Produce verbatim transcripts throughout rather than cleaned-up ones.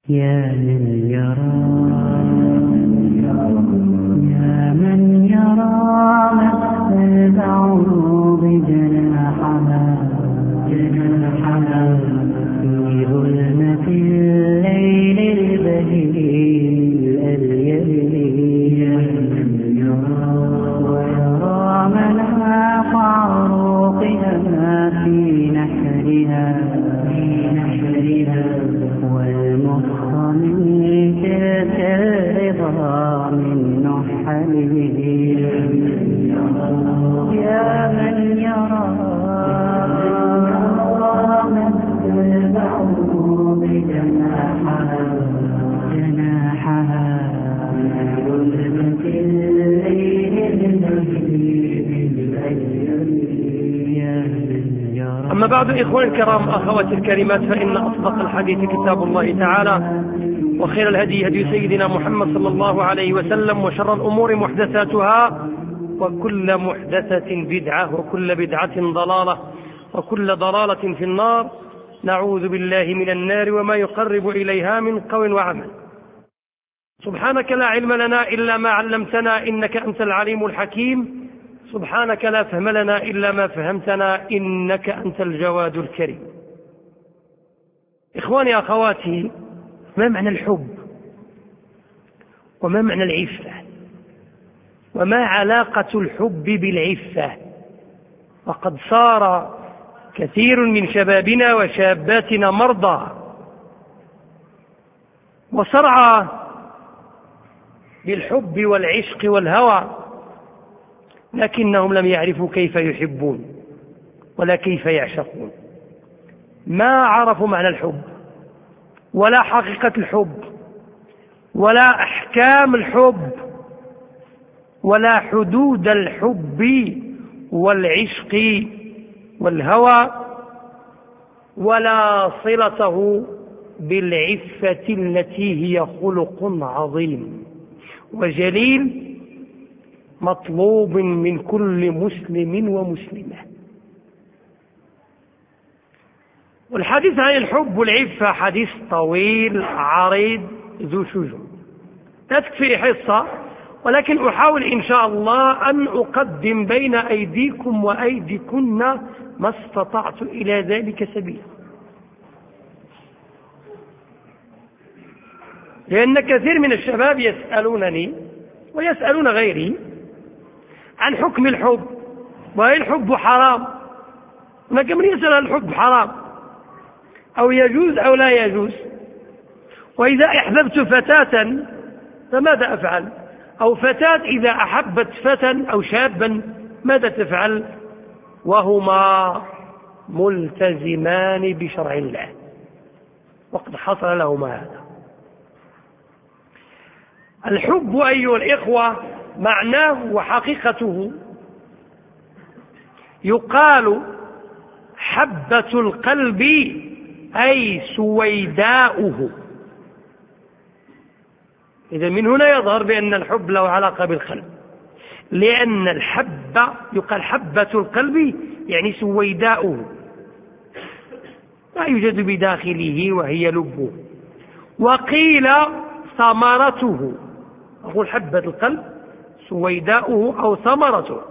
يا من يرى يا من يرى مثل البعوض جناحها جناحها في ظلمة الليل البهيم الأليل. يا من يرى ويرى مناخ عروقها في نحرها في نحرها والمخ من تلك الرضا من نحله. يا من يرى مثل البعوض جناحها جناحها في ظلمة الليل البهيم الأليل. يا من يرى. أما بعد، إخواني الكرام أخواتي الكريمات، فإن أصدق الحديث كتاب الله تعالى، وخير الهدي هدي سيدنا محمد صلى الله عليه وسلم، وشر الأمور محدثاتها، وكل محدثة بدعة، وكل بدعة ضلالة، وكل ضلالة في النار. نعوذ بالله من النار وما يقرب إليها من قول وعمل. سبحانك لا علم لنا إلا ما علمتنا إنك أنت العليم الحكيم. سبحانك لا فهم لنا إلا ما فهمتنا إنك أنت الجواد الكريم. إخواني أخواتي، ما معنى الحب؟ وما معنى العفة؟ وما علاقة الحب بالعفة؟ وقد صار كثير من شبابنا وشاباتنا مرضى وصرعى بالحب والعشق والهوى، لكنهم لم يعرفوا كيف يحبون ولا كيف يعشقون. ما عرفوا معنى الحب ولا حقيقة الحب ولا أحكام الحب ولا حدود الحب والعشق والهوى ولا صلته بالعفة التي هي خلق عظيم وجليل مطلوب من كل مسلم ومسلمة. والحديث عن الحب والعفة حديث طويل عريض ذو شجون، لا تكفي حصة، ولكن أحاول إن شاء الله أن أقدم بين أيديكم وأيديكن ما استطعت إلى ذلك سبيلا، لأن كثير من الشباب يسألونني ويسألون غيري عن حكم الحب، وهل الحب حرام؟ هناك من يسأل الحب حرام أو يجوز أو لا يجوز، وإذا أحببت فتاة فماذا أفعل؟ أو فتاة إذا أحبت فتى أو شابا ماذا تفعل؟ وهما ملتزمان بشرع الله وقد حصل لهما هذا. الحب أيها الإخوة معناه وحقيقته يقال حبة القلب أي سويداؤه. إذا من هنا يظهر بأن الحب له علاقة بالقلب، لأن الحبة يقال حبة القلب يعني سويداؤه، ما يوجد بداخله وهي لبه. وقيل ثمرته، أقول حبة القلب سويداؤه أو ثمرته.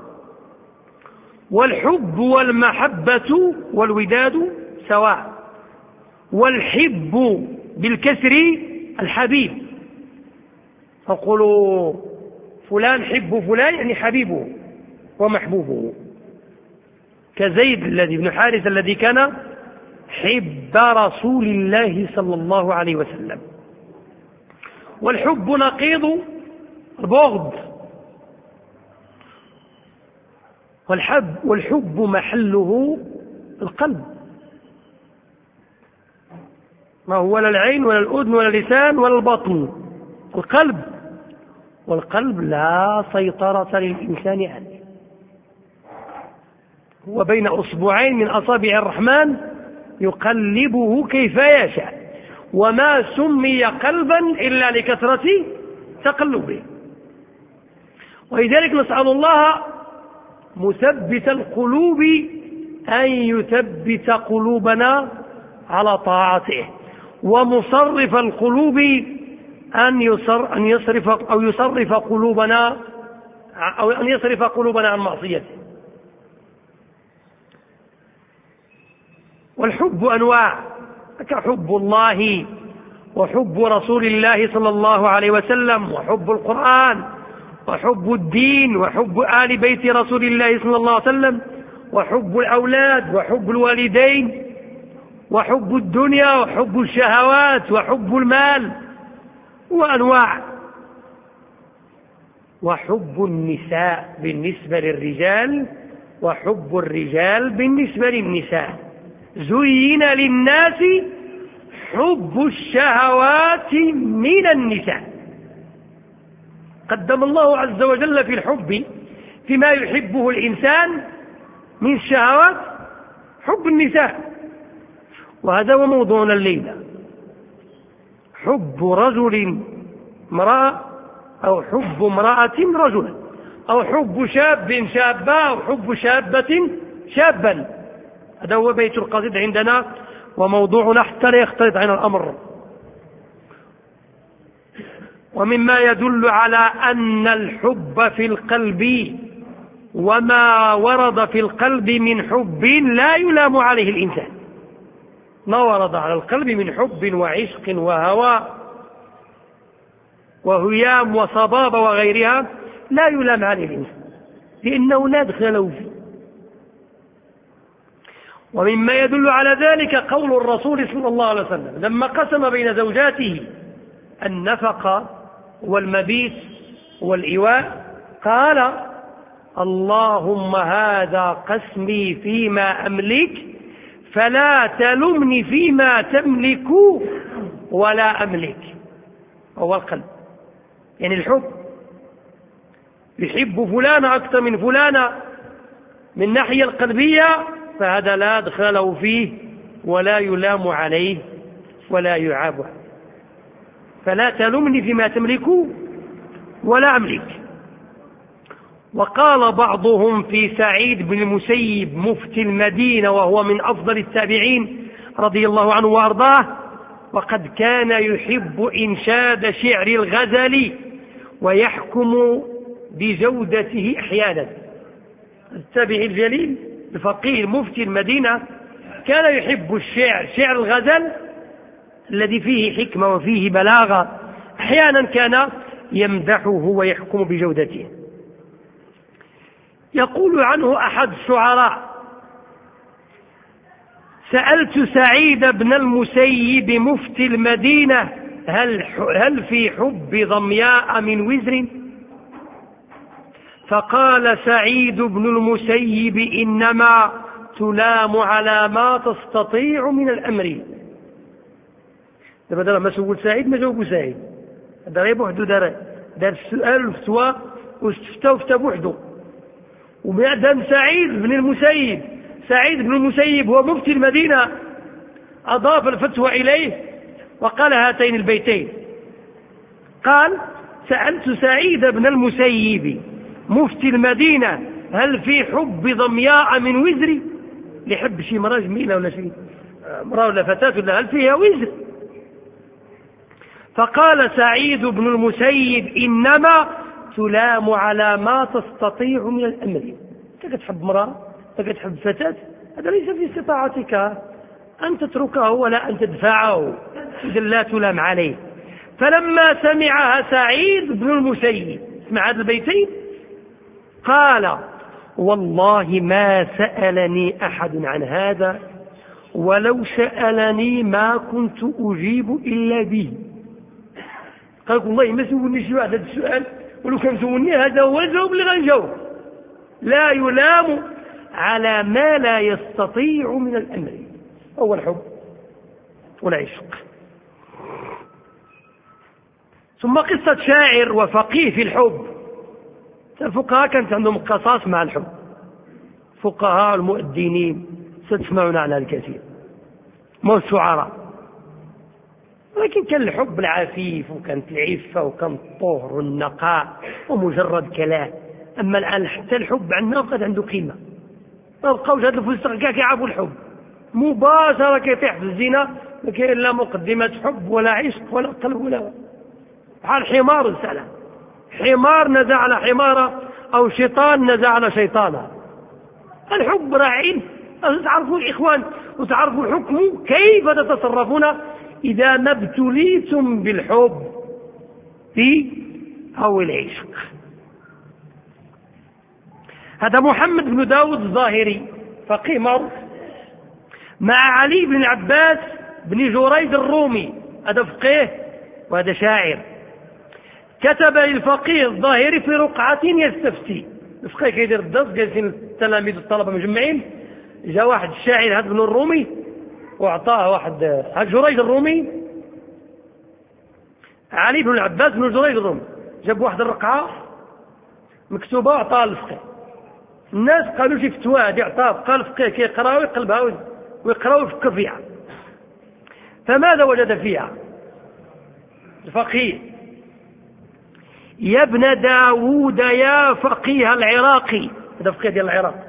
والحب والمحبة والوداد سواء، والحب بالكسر الحبيب، فقولوا فلان حب فلان يعني حبيبه ومحبوبه، كزيد الذي بن حارث الذي كان حب رسول الله صلى الله عليه وسلم. والحب نقيض البغض، والحب والحب محله القلب، ما هو لا العين ولا الأذن ولا اللسان ولا البطن، القلب. والقلب لا سيطرة للإنسان عليه، هو بين أصبعين من أصابع الرحمن يقلبه كيف يشاء، وما سمي قلبا إلا لكثرة تقلبه. ولذلك نسأل الله مثبت القلوب أن يثبت قلوبنا على طاعته، ومصرف القلوب أن يصر أن يصرف أو يصرف قلوبنا أو أن يصرف قلوبنا عن معصيته. والحب أنواع، كحب الله وحب رسول الله صلى الله عليه وسلم وحب القرآن وحب الدين وحب آل بيت رسول الله صلى الله عليه وسلم وحب الأولاد وحب الوالدين وحب الدنيا وحب الشهوات وحب المال وأنواع. وحب النساء بالنسبة للرجال وحب الرجال بالنسبة للنساء. زين للناس حب الشهوات من النساء. قدم الله عز وجل في الحب فيما يحبه الإنسان من الشهوات حب النساء، وهذا هو موضوعنا الليلة. حب رجل امرأة أو حب امرأة رجلا أو حب شاب شابة أو حب شابة شابا. هذا هو بيت القصيد عندنا وموضوعنا حتى لا يختلط عن الأمر. ومما يدل على أن الحب في القلب وما ورد في القلب من حب لا يلام عليه الإنسان. ما ورد على القلب من حب وعشق وهوى وهيام وصبابة وغيرها لا يلام عليه الإنسان، لأنه لا دخل له فيه. ومما يدل على ذلك قول الرسول صلى الله عليه وسلم لما قسم بين زوجاته النفقة والمبيت والإيواء قال: اللهم هذا قسمي فيما أملك فلا تلمني فيما تملك ولا أملك. هو القلب، يعني الحب، يحب فلانة أكثر من فلانة من الناحية القلبية، فهذا لا دخل له فيه ولا يلام عليه ولا يعاب عليه. فلا تلمني فيما تملك ولا أملك. وقال بعضهم في سعيد بن المسيب مفتي المدينة وهو من أفضل التابعين رضي الله عنه وأرضاه: وقد كان يحب إنشاد شعر الغزل ويحكم بجودته أحيانا. التابعي الجليل الفقيه مفتي المدينة كان يحب الشعر، شعر الغزل الذي فيه حكمة وفيه بلاغة، أحيانا كان يمدحه ويحكم بجودته. يقول عنه أحد الشعراء: سألت سعيد بن المسيب مفتي المدينة هل, هل في حب ضمياء من وزر؟ فقال سعيد بن المسيب: إنما تلام على ما تستطيع من الأمر. دابا ما سول سعيد ما جاوب سعيد، هذا غير بوحدو، دار دار السؤال والفتوى واستفتى وفتى بوحدو. وبعدم سعيد بن المسيب، سعيد بن المسيب هو مفتي المدينة، أضاف الفتوى إليه وقال هاتين البيتين. قال: سألت سعيد بن المسيب مفتي المدينة هل في حب ضمياء من وزري؟ لحب شي مرأة جميلة ولا شيء مرأة ولا فتاة ولا هل فيها وزر؟ فقال سعيد بن المسيب: إنما تلام على ما تستطيع من الأمر. أنت تحب مرأة، أنت تحب فتاة، هذا ليس في استطاعتك أن تتركه ولا أن تدفعه، إذا لا تلام عليه. فلما سمعها سعيد بن المسيب، اسمع هذا البيتين، قال: والله ما سألني أحد عن هذا، ولو سألني ما كنت أجيب إلا به. قال: والله ما سولني شي واحد هذا السؤال، ولو كان سولني هذا هو الجواب اللي غنجاوب. لا يلام على ما لا يستطيع من الأمر، هو الحب والعشق. ثم قصة شاعر وفقيه في الحب. الفقهاء كانت عندهم قصاص مع الحب، فقهاء المؤذنين ستسمعون عنها الكثير، مو الشعراء. ولكن كان الحب العفيف، وكانت العفة، وكان الطهر والنقاء ومجرد كلام. أما الآن حتى الحب عندنا وقد عنده قيمة، ما بقاوش هاد الفلسطة كاع كيعرفوا الحب، مباشرة كيطيح في الزنا ما كاين لا مقدمة حب ولا عشق ولا قلب ولا بحال حمار السلام، حمار نزع على حمارة أو شيطان نزع على شيطانة. الحب راعين تعرفوا الإخوان وتعرفوا حكمه كيف تتصرفون إذا ما ابتليتم بالحب في أو العشق. هذا محمد بن داود الظاهري فقيه معروف مع علي بن العباس بن جريد الرومي، هذا فقيه وهذا شاعر. كتب للفقيه الظاهري في رقعة يستفتي، الفقيه كيدير الدرس جالسين التلاميذ والطلبة مجمعين، جاء واحد الشاعر هذا بن الرومي واعطاه واحد هذا جريد الرومي، علي بن العباس بن جريد الرومي جاب واحد الرقعة مكتوبة واعطاها للفقيه. الناس قالوا شي فتوى هذه عطاه، قال الفقيه كيقراها ويقلبها ويقرا ويفكر فيها. فماذا وجد فيها الفقيه؟ يا ابن داود يا فقيه العراقي، هذا فقيه ديال العراق،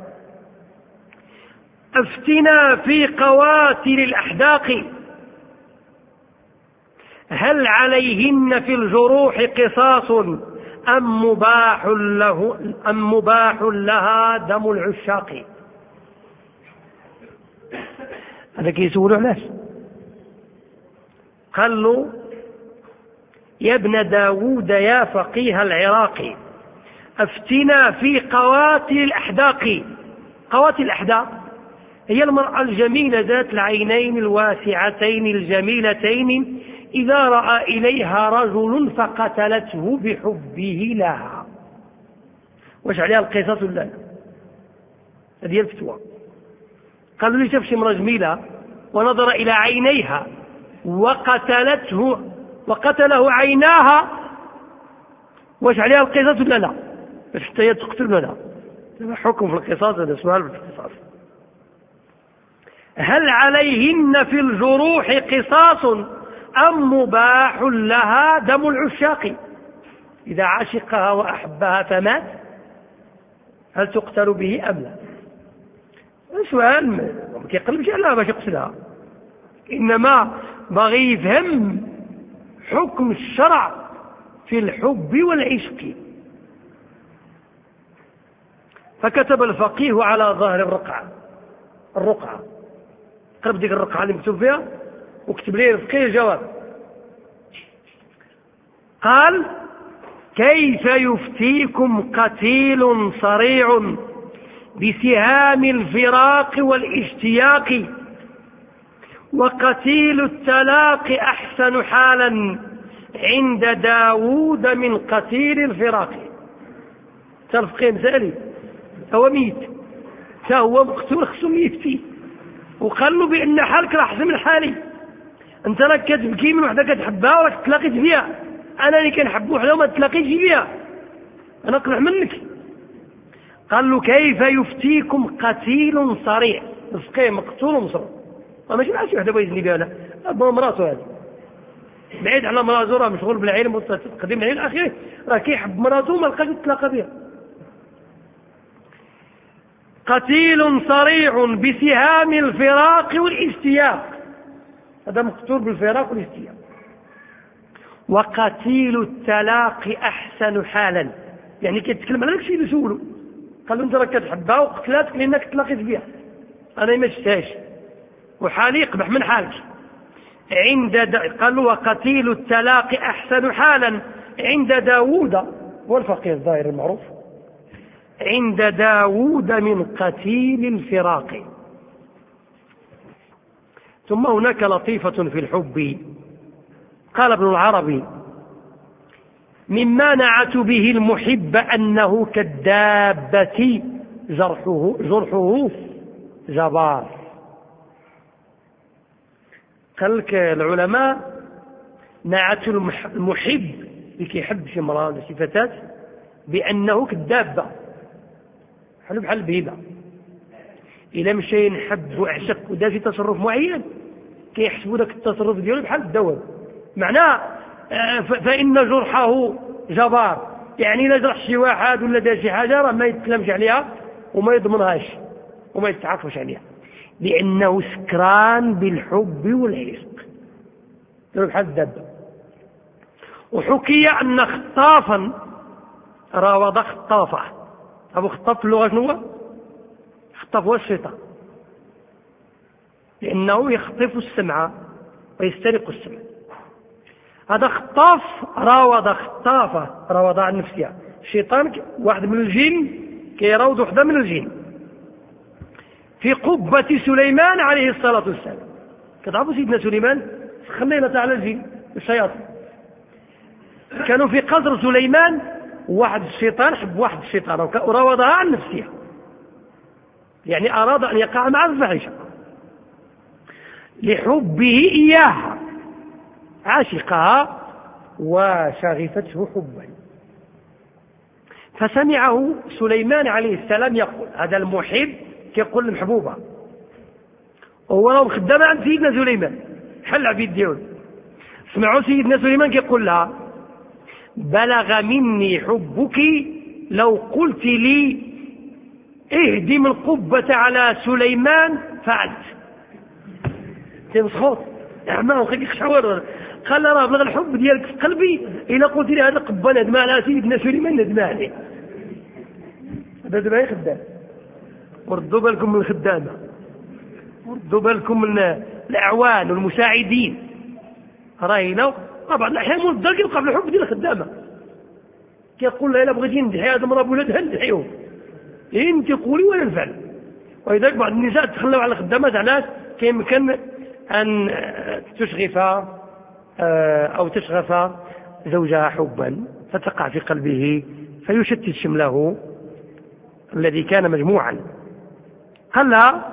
افتنا في قواتل الأحداق، هل عليهن في الجروح قصاص أم مباح له أم مباح لها دم العشاق؟ هذا كيسولوا علاش؟ قال له يا ابن داود يا فقيه العراقي افتنا في قواتل الأحداق. قواتل الأحداق هي المرأة الجميلة ذات العينين الواسعتين الجميلتين إذا رأى إليها رجل فقتلته بحبه لها. واش عليها القصاص ولا لا؟ هذه الفتوى. قالوا لي شاف شي امرأة جميلة ونظر إلى عينيها وقتلته وقتله عيناها، واش عليها القصاص ولا لا؟ باش حتى هي تقتل ولا لا؟ هذا حكم في القصاص، هذا سؤال في القصاص. هل عليهن في الجروح قصاص أم مباح لها دم العشاق؟ إذا عشقها وأحبها فمات هل تقتل به أم لا؟ سؤال ما كيقلبش عليها باش يقتلها، إنما باغي يفهم حكم الشرع في الحب والعشق. فكتب الفقيه على ظهر الرقعة الرقعة قرب ديك الرقعة اللي مكتوب فيها، وكتب لي الفقيه الجواب. قال كيف يفتيكم قتيل صريع بسهام الفراق والاشتياق، وقتيل التلاق أحسن حالا عند داود من قتيل الفراق. الفقيه مسألي هو ميت، فهو مقتول خصو يفتي، وقال له بأن حالك راه أحسن من حالي. انت راك كتبكي من وحده كتحبها وراك تلاقيت بها، انا اللي كنحب وحده وما تلاقيتش بها، انا اقلع منك. قال له كيف يفتيكم قتيل صريع، الفقيه مقتول ومصر، ماشي مع شي وحده بغا يزني بها، لا مراته هذه بعيد على مراته، راه مشغول بالعلم والتقديم الى اخره، راه كيحب مراته وما لقاش يتلاقى بها. قتيل صريع بسهام الفراق والاشتياق، هذا مقتول بالفراق والاشتياق. وقتيل التلاقي أحسن حالا، يعني كيتكلم على الشيء اللي سولو، قال له انت راك كتحبها وقتلاتك لانك تلاقيت بها، انا ما شفتهاش وحالي يقبح من حالك. عند دا... قال له وقتيل التلاقي أحسن حالا عند داود، والفقيه الظاهر المعروف، عند داود من قتيل الفراق. ثم هناك لطيفة في الحب، قال ابن العربي مما نعت به المحب أنه كالدابة جرحه, جرحه جبار. قال لك العلماء نعت المحب لكي يحب شي امرأة ولا شي فتاة بأنه كالدابة، حلو بحال البهيمة، إلا مشى نحب وأعشق ودا في تصرف معين كيحسبوا ذاك التصرف ديالو بحال الدواب، معناه فإن جرحه جبار، يعني إلا جرح شي واحد ولا دار شي حاجة راه ما يتكلمش عليها وما يضمنهاش وما يتعاطفش عليها، لأنه سكران بالحب والعشق. بحال الدابة. وحكي أن خطافا راوض خطافة. أبو خطاف في اللغة شنو هو؟ خطاف هو الشيطان، لأنه يخطف السمع ويسترق السمع. هذا خطاف راوض خطافة، راوض عن نفسها. الشيطان واحد من الجن كيراود وحده من الجن في قبة سليمان عليه الصلاة والسلام. كتعرفوا سيدنا سليمان خلينا على الجن الشياطين كانوا في قصر سليمان، واحد الشيطان حب واحد الشيطان وراودها عن نفسها، يعني أراد أن يقع مع الفاحشة لحبه إياها، عاشقها وشغفته حبا. فسمعه سليمان عليه السلام يقول، هذا المحب يقول المحبوبة، وهو لو خدام عند سيدنا سليمان حل عبيد ديول. سمعوا سيدنا سليمان يقول لها: بلغ مني حبك لو قلت لي اهدم القبة على سليمان فعلت. تمسخوط اعمال خليك شعور. قال راه بلغ الحب ديالك في قلبي إلا قلت لي هذا القبة ندمى على سيدنا سليمان ندمى عليه. هذا دابا خدام. وردوا بالكم من الخدامة، وردوا بالكم من الأعوان والمساعدين. راهي لو بعض الأحيان مولد كيبقى في الحب ديال الخدامة، كيقول لها إلا بغيتي ندحي هذا مرا بولادها ندحيهم، انت قولي ولا نفعل. ولذلك بعض النساء تخلوا على الخدامات علاش؟ كيمكن أن تشغف أو تشغف زوجها حبا فتقع في قلبه فيشتت شمله الذي كان مجموعا. قال لها: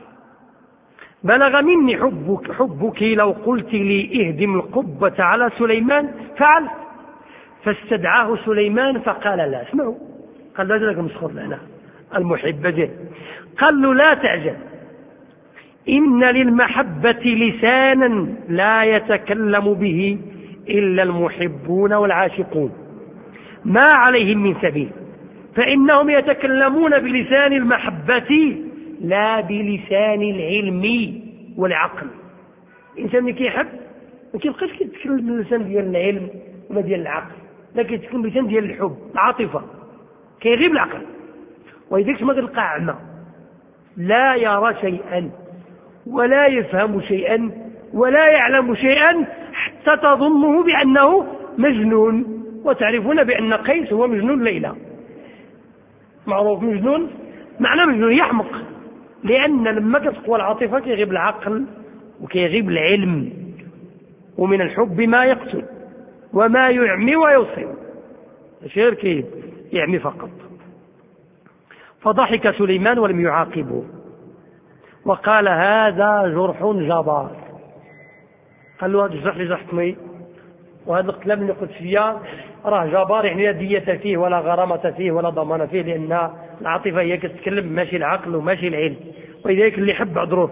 بلغ مني حبك, حبك لو قلت لي اهدم القبة على سليمان فعل. فاستدعاه سليمان فقال لا. اسمعوا، قال له لك مسخط لنا المحبة دي. قال له: لا تعجل، إن للمحبة لسانا لا يتكلم به إلا المحبون والعاشقون، ما عليهم من سبيل، فإنهم يتكلمون بلسان المحبة لا بلسان العلم والعقل. الإنسان اللي كيحب ما كيبقاش كيتكلم باللسان ديال العلم ولا ديال العقل، لا كيتكلم باللسان ديال الحب العاطفة، كيغيب العقل. ولذلك ما كتلقى أعمى لا يرى شيئا ولا يفهم شيئا ولا يعلم شيئا حتى تظنه بأنه مجنون. وتعرفون بأن قيس هو مجنون ليلى، معروف مجنون، معنى مجنون يحمق، لأن لما تقوى العاطفة كيغيب العقل وكيغيب العلم. ومن الحب ما يقتل وما يعمي ويصيب، الشير كي يعمي فقط. فضحك سليمان ولم يعاقبه وقال: هذا جرح جبار. قال له: هذا الجرح اللي جرحتني وهذا القتلان اللي قلت فيها راه جبار، يعني لا دية فيه ولا غرامة فيه ولا ضمان فيه، لأن العاطفة هي كتتكلم ماشي العقل وماشي العلم، ولذلك اللي يحب عذروه.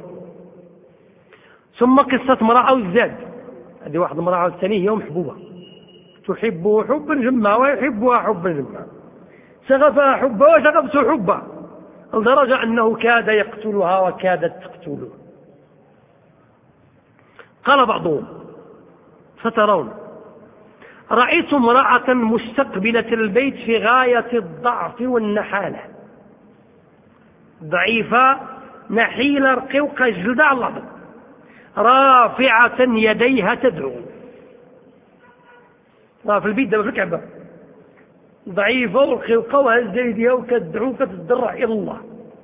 ثم قصة امرأة والزاد. هذه واحد امرأة والثانية هي محبوبة، تحبه حبا جما ويحبها حبا جما، شغفها حبا وشغفته حبا، لدرجة أنه كاد يقتلها وكادت تقتله. قال بعضهم: سترون رأيت امرأة مستقبلة البيت في غاية الضعف والنحالة، ضعيفة نحيلة رقيقة جلدة على الأرض، رافعة يديها تدعو. في البيت دابا في الكعبة ضعيفة ورقيقة وهز يديها وكتدعو كتضرع إلى الله.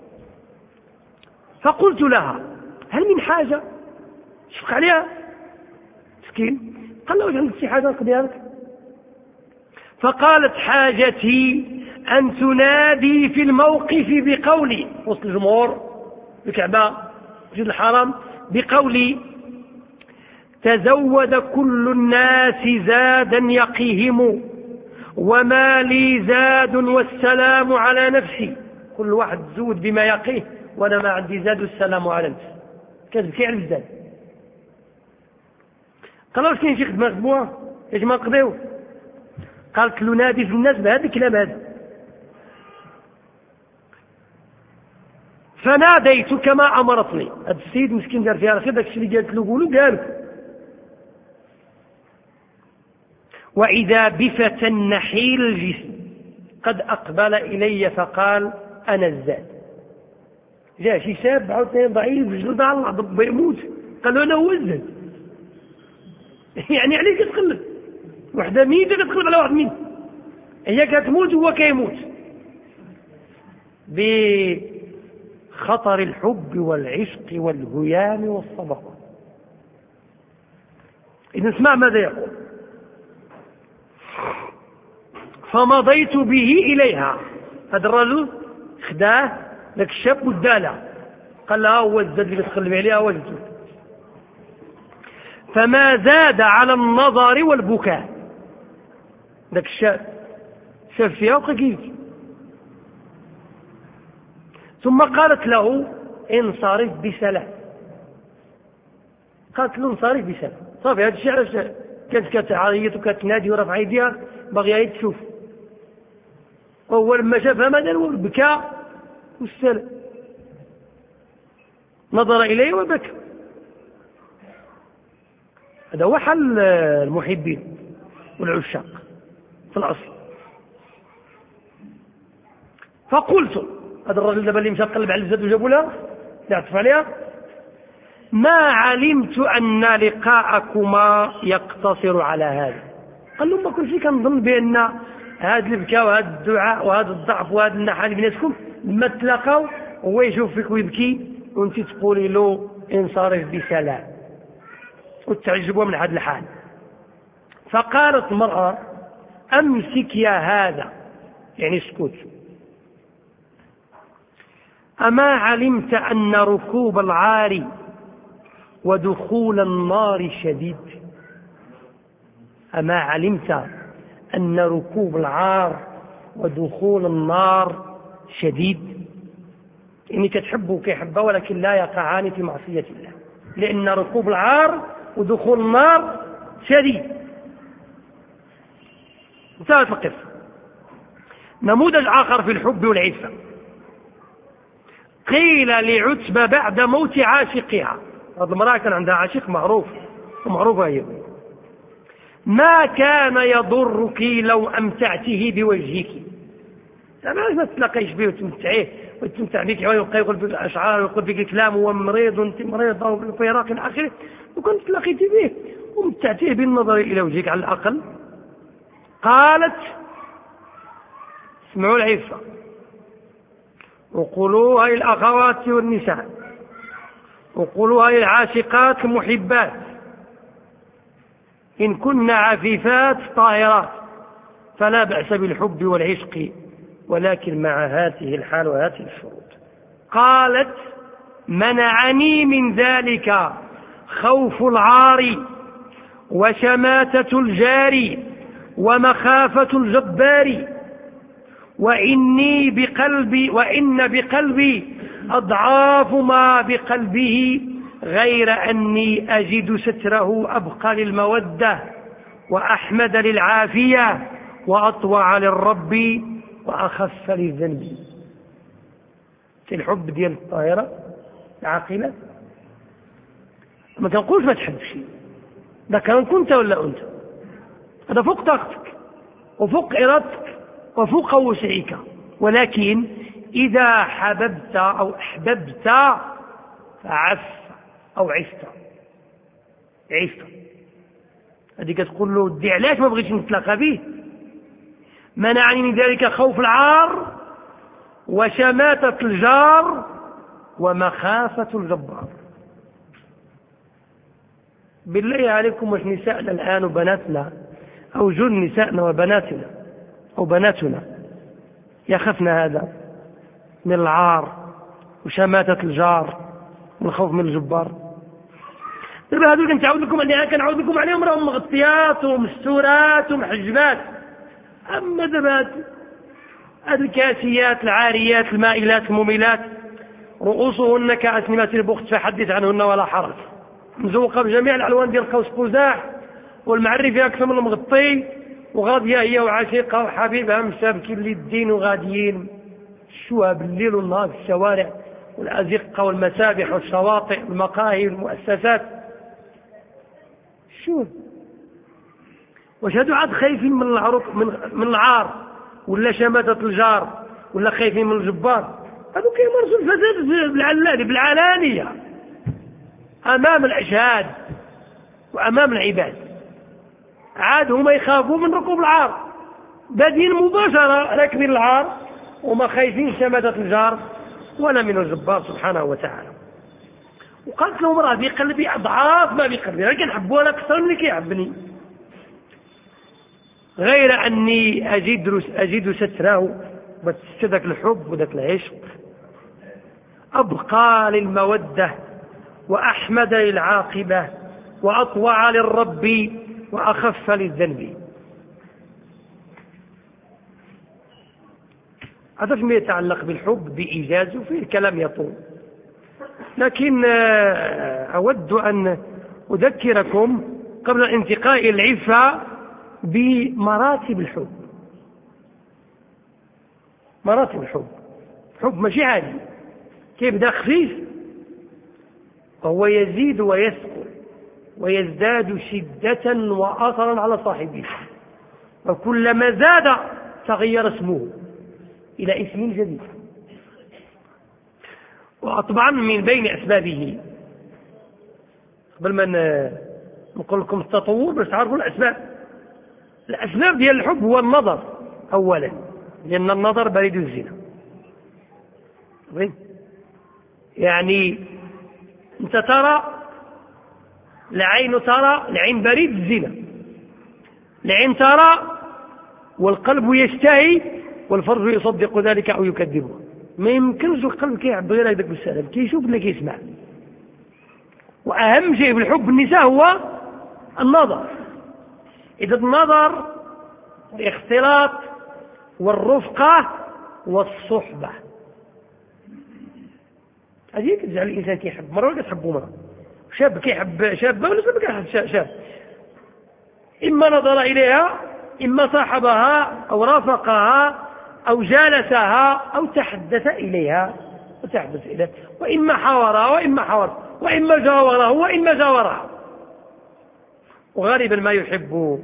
فقلت لها: هل من حاجة؟ شفق عليها مسكين. قال له: واش عندك شي حاجة نقضيها لك؟ فقالت: حاجتي أن تنادي في الموقف بقولي، وسط الجمهور الكعبة مسجد الحرام، بقولي: تزود كل الناس زادا يقيهم وما لي زاد والسلام على نفسي. كل واحد زود بما يقيه وانا ما عندي زاد والسلام على نفسي. كتبكي على الزاد. قالوا: واش كاين شي خدمه نخدموها يا جماعه نقضيو؟ قالت له: نادي في الناس بهذا الكلام هذا. فناديت كما امرتني. هذا السيد مسكين دار فيها الخير، داك الشيء اللي قالت له قولوا قالوا. وإذا بفتى نحيل الجسم قد أقبل إلي فقال أنا الزاد. جاء شي شاب عاوتاني ضعيف جلد على الله بيموت قال له أنا هو الزاد. يعني عليك تقلب وحده ميتة كتقلب على واحد ميت، هي كتموت وهو كيموت. بخطر الحب والعشق والهيام والصدقة. إذن اسمع ماذا يقول: فمضيت به إليها. هذا الرجل خداه لك الشاب وداله قال لها هو الزاد اللي بتقلب عليها وجدته. فما زاد على النظر والبكاء. ذاك الشاب شاف فيها وبقى يبكي. ثم قالت له انصرف بسلام. قالت له انصرف بسلام. صافي هذا الشيء علاش كانت كتعيط وكتنادي ورفع يديها باغيه تشوف. وهو لما شافها ما دار والو بكى والسلام، نظر اليه وبكى. هذا هو حل المحبين والعشاق في الأصل. فقلت هذا الرجل دابا اللي مشى قلب على الزاد وجابوا لها يعطف عليها: ما علمت أن لقاءكما يقتصر على هذا. قال لهم ما كل شيء كنظن بأن هذا البكاء وهذا الدعاء وهذا الضعف وهذا النحال بيناتكم لما تلاقوا هو يشوف فيك ويبكي وانت تقولي له انصرف بسلام وتعجبوا من هذا الحال. فقالت المرأة: أمسك يا هذا، يعني اسكت، أما علمت أن ركوب العار ودخول النار شديد؟ أما علمت أن ركوب العار ودخول النار شديد؟ إني كتحبه وكيحبه ولكن لا يقعان في معصية الله، لأن ركوب العار ودخول النار شديد. انتهت القصة. نموذج آخر في الحب والعفة. قيل لعتبة بعد موت عاشقها، هذه المرأة كان عندها عاشق معروف ومعروفة هي: ما كان يضرك لو أمتعته بوجهك. ما تلاقيش به وتمتعيه وتمتع بك ويبقى يقول بك الأشعار ويقول بك الكلام هو مريض وانت مريضة وفي راق إلى آخره، وكنت تلاقيت به ومتعتيه بالنظر إلى وجهك على الأقل. قالت: اسمعوا العفة وقولوها للأخوات والنساء وقولوها للعاشقات المحبات إن كن عفيفات طاهرات فلا بأس بالحب والعشق، ولكن مع هذه الحال وهذه الشروط. قالت: منعني من ذلك خوف العار وشماتة الجار ومخافة الجبار، وإني بقلبي وإن بقلبي أضعاف ما بقلبه، غير أني أجد ستره أبقى للمودة وأحمد للعافية وأطوع للرب وأخف للذنب. في الحب ديال الطاهرة العاقلة ما تنقولش ما تحبش، ده كان كنت ولا أنت، هذا فوق طاقتك وفوق إرادتك وفوق وسعك، ولكن إذا حببت أو أحببت فعف أو عفت عفت. هذه كتقول له دي علاش ما بغيتش نتلاقى به؟ منعني من ذلك خوف العار وشماتة الجار ومخافة الجبار. بالله عليكم واش نسائنا الآن وبناتنا أو جل نسائنا وبناتنا أو بناتنا يخفنا هذا من العار وشماتة الجار والخوف من الجبار؟ دابا هذول كنتعاود لكم اللي كنعاود لكم عليهم راهم مغطيات ومستورات ومحجبات، أما دابا هاد الكاسيات العاريات المائلات المميلات رؤوسهن كأسنمة البخت فحدث عنهن ولا حرج، مزوقة بجميع الألوان ديال القوس قزاح والمعرفة أكثر من المغطي، وغادية هي وعشيقها وحبيبها مشابكين للدين وغاديين شوها بالليل والنهار في الشوارع والأزقة والمسابح والشواطئ والمقاهي والمؤسسات. شو واش هادو عاد خايفين من العروق من, من العار ولا شماتة الجار ولا خايفين من الجبار؟ هادو كيمارسوا الفساد بالعلانية بالعلانية امام الاشهاد وامام العباد. عاد هما يخافوا من ركوب العار، بادين مباشرة راكبين العار وما خايفين شماتة الجار ولا من الجبار سبحانه وتعالى. وقالت لهم راه بقلبي اضعاف ما بقلبي، راه كنحبو انا اكثر من اللي كيحبني، غير اني اجد اجد ستره، بس ذاك الحب وذاك العشق ابقى للموده واحمد للعاقبه واطوع للرب واخف للذنب. هذا فيما يتعلق بالحب بإيجاز، وفيه الكلام يطول، لكن أود أن أذكركم قبل انتقاء العفة بمراتب الحب. مراتب الحب، حب ماشي عادي، كيبدا خفيف وهو يزيد ويثقل ويزداد شدة وأثرا على صاحبه، وكلما زاد تغير اسمه إلى اسم جديد. وطبعا من بين أسبابه، قبل ما نقول لكم التطور بس تعرفوا الأسباب، الأسباب ديال الحب هو النظر أولا، لأن النظر بريد الزنا. يعني أنت ترى، العين ترى، العين بريد الزنا، العين ترى والقلب يشتهي والفرج يصدق ذلك أو يكذبه. ما يمكنش القلب كيعب غير هذاك بالسلام، كيشوف ولا كيسمع. وأهم شيء في الحب النساء هو النظر. إذا النظر الاختلاط والرفقة والصحبة، هذه كتجعل الإنسان كيحب مرة ولا كتحبه مرة. شاب كيحب شابة ولا شاب كيحب شاب، إما نظر إليها، إما صاحبها أو رافقها أو جالسها أو تحدث إليها وتحدث إليها، وإما حاورها وإما حاور وإما جاوره وإما جاورها. وغالبا ما يحب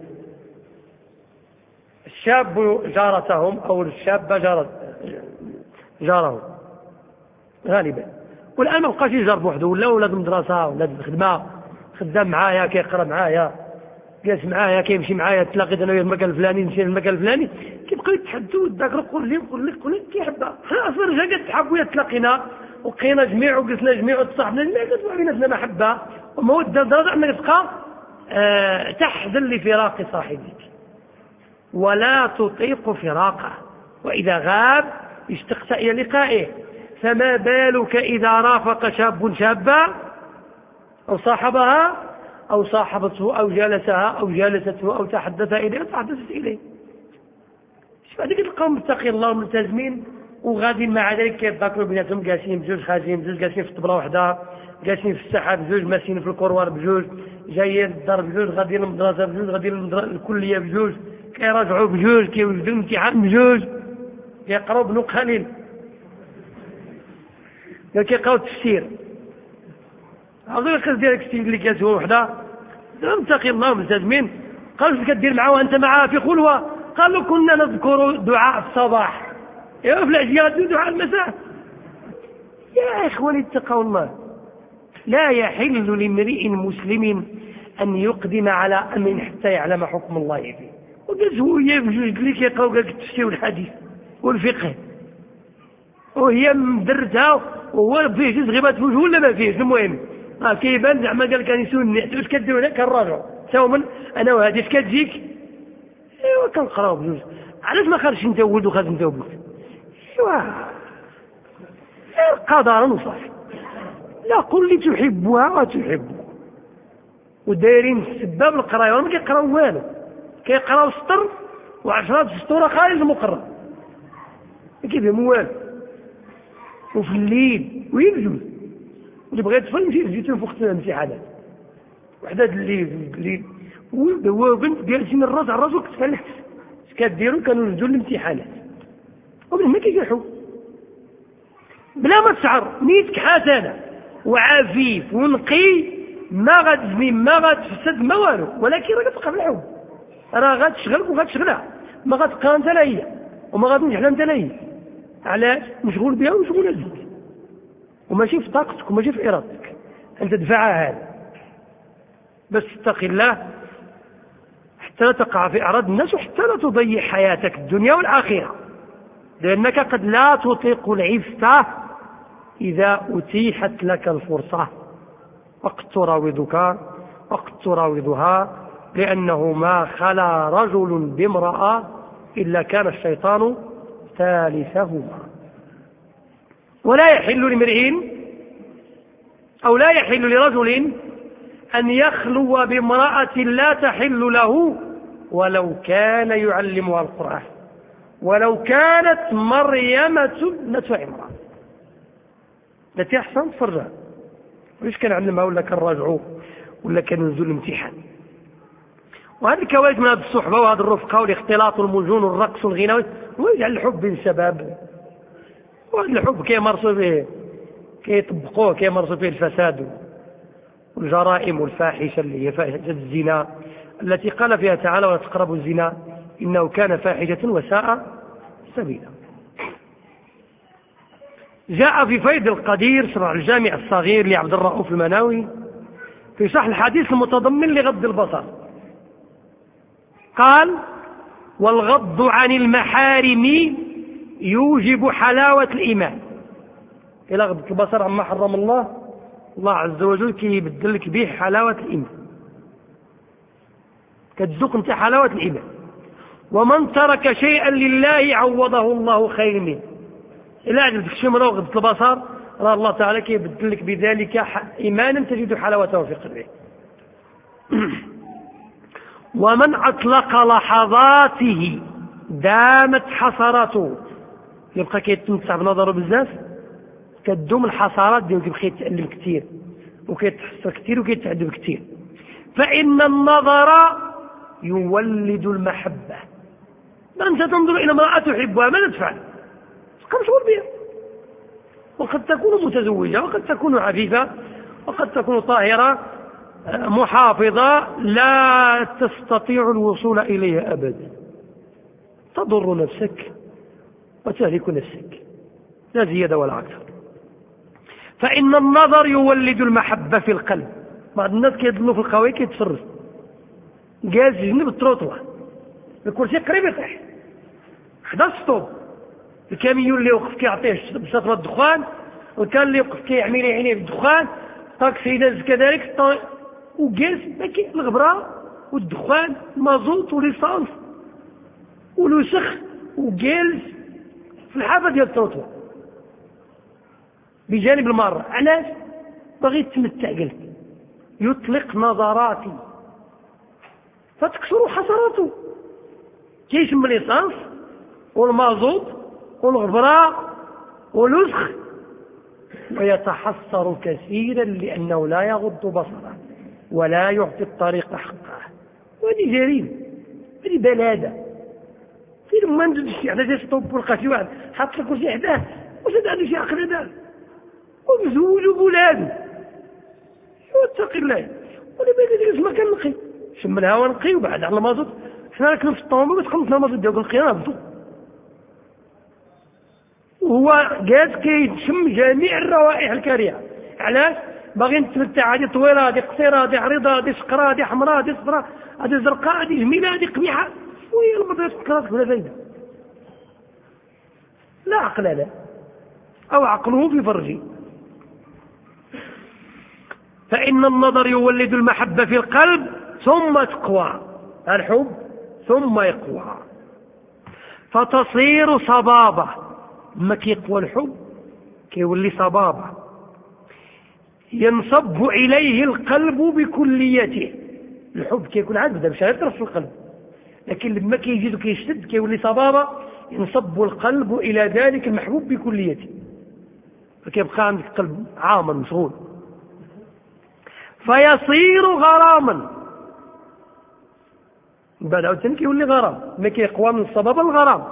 الشاب جارتهم أو الشاب جارهم غالبا. والآن ما بقاش يجار بوحده، ولا ولاد المدرسة ولاد الخدمة، خدام معايا كيقرا معايا جالس معايا كيمشي معايا، تلاقيت انا وياه المكان الفلاني نمشي للمكان الفلاني، كيبقاو يتحدثوا ذاك قول لي قول لي قول لي كيحبها. خلاص رجع كتحب ويا تلاقينا وبقينا جميع وجلسنا جميع وتصاحبنا جميع، كتبقى بيناتنا محبه وموده لدرجه انك تبقى أه تحزن لفراق صاحبك ولا تطيق فراقه، واذا غاب اشتقت الى لقائه. فما بالك اذا رافق شاب شابه او صاحبها أو صاحبته أو جالسها أو جالسته أو تحدث إليه أو تحدثت إليه. هذيك القوم متقي الله ملتزمين وغادين مع ذلك كيتذاكروا بيناتهم، جالسين بجوج، خارجين بجوج، جالسين في الطبلة وحده، جالسين في الساحة بجوج، ماشيين في الكروار بجوج، جايين للدار بجوج، غاديين للمدرسة بجوج، غاديين للكلية بجوج، كيراجعوا بجوج، كيوجدوا الامتحان بجوج، كيقراو بنو قليل، كيقراو التفسير. عاوزين القصد ديالك السيد اللي كاس هو وحده متقي الله ملتزمين. قال اش كدير معاه وانت معاه في خلوه؟ قالوا كنا نذكر دعاء الصباح، يا في العشيه دعاء المساء. يا اخواني اتقوا الله، لا يحل لامرئ مسلم ان يقدم على امر حتى يعلم حكم الله فيه. وجلس هو وياه بجوج اللي كيقراو كاع التفسير والحديث والفقه، وهي مدرتها وهو فيه جزء غيبات في وجهه ولا ما فيهش. المهم اه كيبان زعما قال كان يسولني واش كديروا هنا، كنراجعوا سوا من انا وهذه اش كتجيك. ايوا كنقراو بجوج. علاش ما خرجش انت ولد وخرج انت وبنت؟ ايوا قدرا وصافي. لا قل لي تحبها وتحبك، ودايرين السباب القرايه وما كيقراو والو، كيقراو سطر وعشرات سطور خارج المقرر ما كيفهموا والو. وفي الليل ويبجوز اللي بغى يطفل يمشي لجيتو فوق الامتحانات وحده الليل الليل هو بنت جالسين الراس على الراس وكتفلحت اش كديروا؟ كانوا يجدوا الامتحانات ومن هنا كيجحوا بلا ما تشعر. نيتك حسنه وعفيف ونقي، ما غتزني ما غتفسد ما والو، ولكن راه كتبقى في الحب. راه غتشغلك وغتشغلها، ما غتبقى انت لا هي وما غاديش حنا انت لا هي. علاش؟ مشغول بها ومشغوله بك، وماشي في طاقتك وماشي في ارادتك انت تدفعها هذا. بس اتق الله حتى لا تقع في اعراض الناس، وحتى لا تضيع حياتك الدنيا والاخره، لانك قد لا تطيق العفه اذا اتيحت لك الفرصه. وقد تراودك وقد تراودها، لأنه ما خلا رجل بامرأة إلا كان الشيطان ثالثهما. ولا يحل لامرئ أو لا يحل لرجل أن يخلو بامرأة لا تحل له ولو كان يعلمها القرآن، ولو كانت مريمة ابنة عمران التي أحسن فرجها، وليش كان علمها ولا كان راجعوه ولا كان نزول الامتحان. وهذه الكوارث من هذه الصحبة وهذه الرفقة والاختلاط والمجون والرقص والغناء، ويجعل الحب بين الشباب. وهذا الحب كيمارسوا فيه كيطبقوه كيمارسوا فيه الفساد والجرائم والفاحشة اللي هي فاحشة الزنا التي قال فيها تعالى ولا تقربوا الزنا إنه كان فاحشة وساء سبيلا. جاء في فيض القدير شرح الجامع الصغير لعبد الرؤوف المناوي في شرح الحديث المتضمن لغض البصر، قال: والغض عن المحارم يوجب حلاوة الإيمان. إلى غض البصر عما حرم الله، الله عز وجل كي يبدل لك به حلاوة الإيمان، كتذوق انت حلاوة الإيمان. ومن ترك شيئا لله عوضه الله خير منه. إلا عجبتك شيء من غض البصر راه الله تعالى كي يبدل لك بذلك إيمانا تجد حلاوته في قلبه. ومن أطلق لحظاته دامت حسراته. يبقى كيتمتع بنظره بزاف، كتدوم الحسرات ديالو، كيبقى يتعلم كثير وكيتحسر كثير وكيتعذب كثير. فإن النظر يولد المحبة. أنت تنظر إلى امرأة تحبها، ماذا تفعل؟ تبقى مشغول بها. وقد تكون متزوجة، وقد تكون عفيفة، وقد تكون طاهرة محافظة لا تستطيع الوصول إليها أبدا. تضر نفسك وتهلك نفسك، لا زيادة ولا أكثر. فإن النظر يولد المحبة في القلب. بعض الناس كيضلوا في القهوة كيتفرج جالس جنب التروطوة، الكرسي قريب يطيح، خدا السطوب، الكاميون اللي وقف كيعطيه بشطرة الدخان، وكان اللي وقف كيعمل عينيه بالدخان، طاكسي داز كذلك، وجالس الغبرة والدخان المازوت والليسانس والوسخ، وجالس في الحافة ديال التروطوة بجانب المارة. علاش؟ باغي يتمتع. قلت يطلق نظراتي فتكسر حسراته، كيشم الليسانس والمازوت والغبرة والوسخ ويتحسر كثيرا لأنه لا يغض بصره ولا يعطي الطريق حقه. وهذه جريمة، هذه بلادة. في لما ندوز شي حدا جالس يطوب ولقى شي واحد حاط لك كلشي حداه، واش هذا عنده شي عقل هذا؟ ومزوج بولادو، واتقي الله. ولا بغيت نجلس مكان نقي، شم الهواء نقي وبعد على المازوت. حنا راكنا في الطوموبيل تخلصنا المازوت ديالو نقي نهبطو، وهو جالس كيشم جميع الروائح الكريهة. علاش؟ باغي نتمتع. هذه طويلة، هذه قصيرة، هذه عريضة، هذه شقراء، هذه حمراء، هذه صفراء، هذه زرقاء، هذه جميلة، هذه قبيحة. وهي المرضى تفكراتك ولا فايدة، لا عقل له أو عقله في فرجه. فإن النظر يولد المحبة في القلب ثم تقوى الحب ثم يقوى فتصير صبابة. ما كيقوى الحب كيولي صبابة، ينصب إليه القلب بكليته. الحب كيكون عاد بدا مش غير في القلب، لكن لما كيجي كيشتد كيولي صبابة، ينصب القلب إلى ذلك المحبوب بكليته، فكيبقى عندك قلب عامر مشغول. فيصير غراما. بعد عاوتاني كيولي غرام، ما كيقوى من الصبابة الغرام.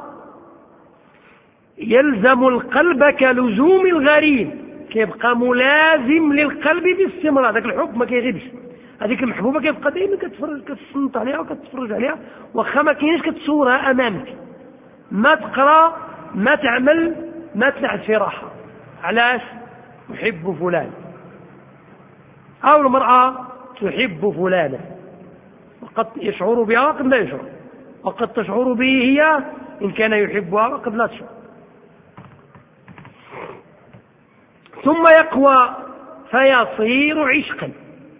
يلزم القلب كلزوم الغريم، كيبقى ملازم للقلب باستمرار. ذاك الحب ما كيغيبش، هذيك المحبوبة كيبقى دائما كتفرج كتصنت عليها وكتفرج عليها واخا ما كاينش كتصورها أمامك، ما تقرأ ما تعمل ما تلعب في راحة. علاش؟ أحب فلان، أو المرأة تحب فلانة وقد يشعر بها وقد لا يشعر، وقد تشعر به هي إن كان يحبها وقد لا تشعر. ثم يقوى فيصير عشقا،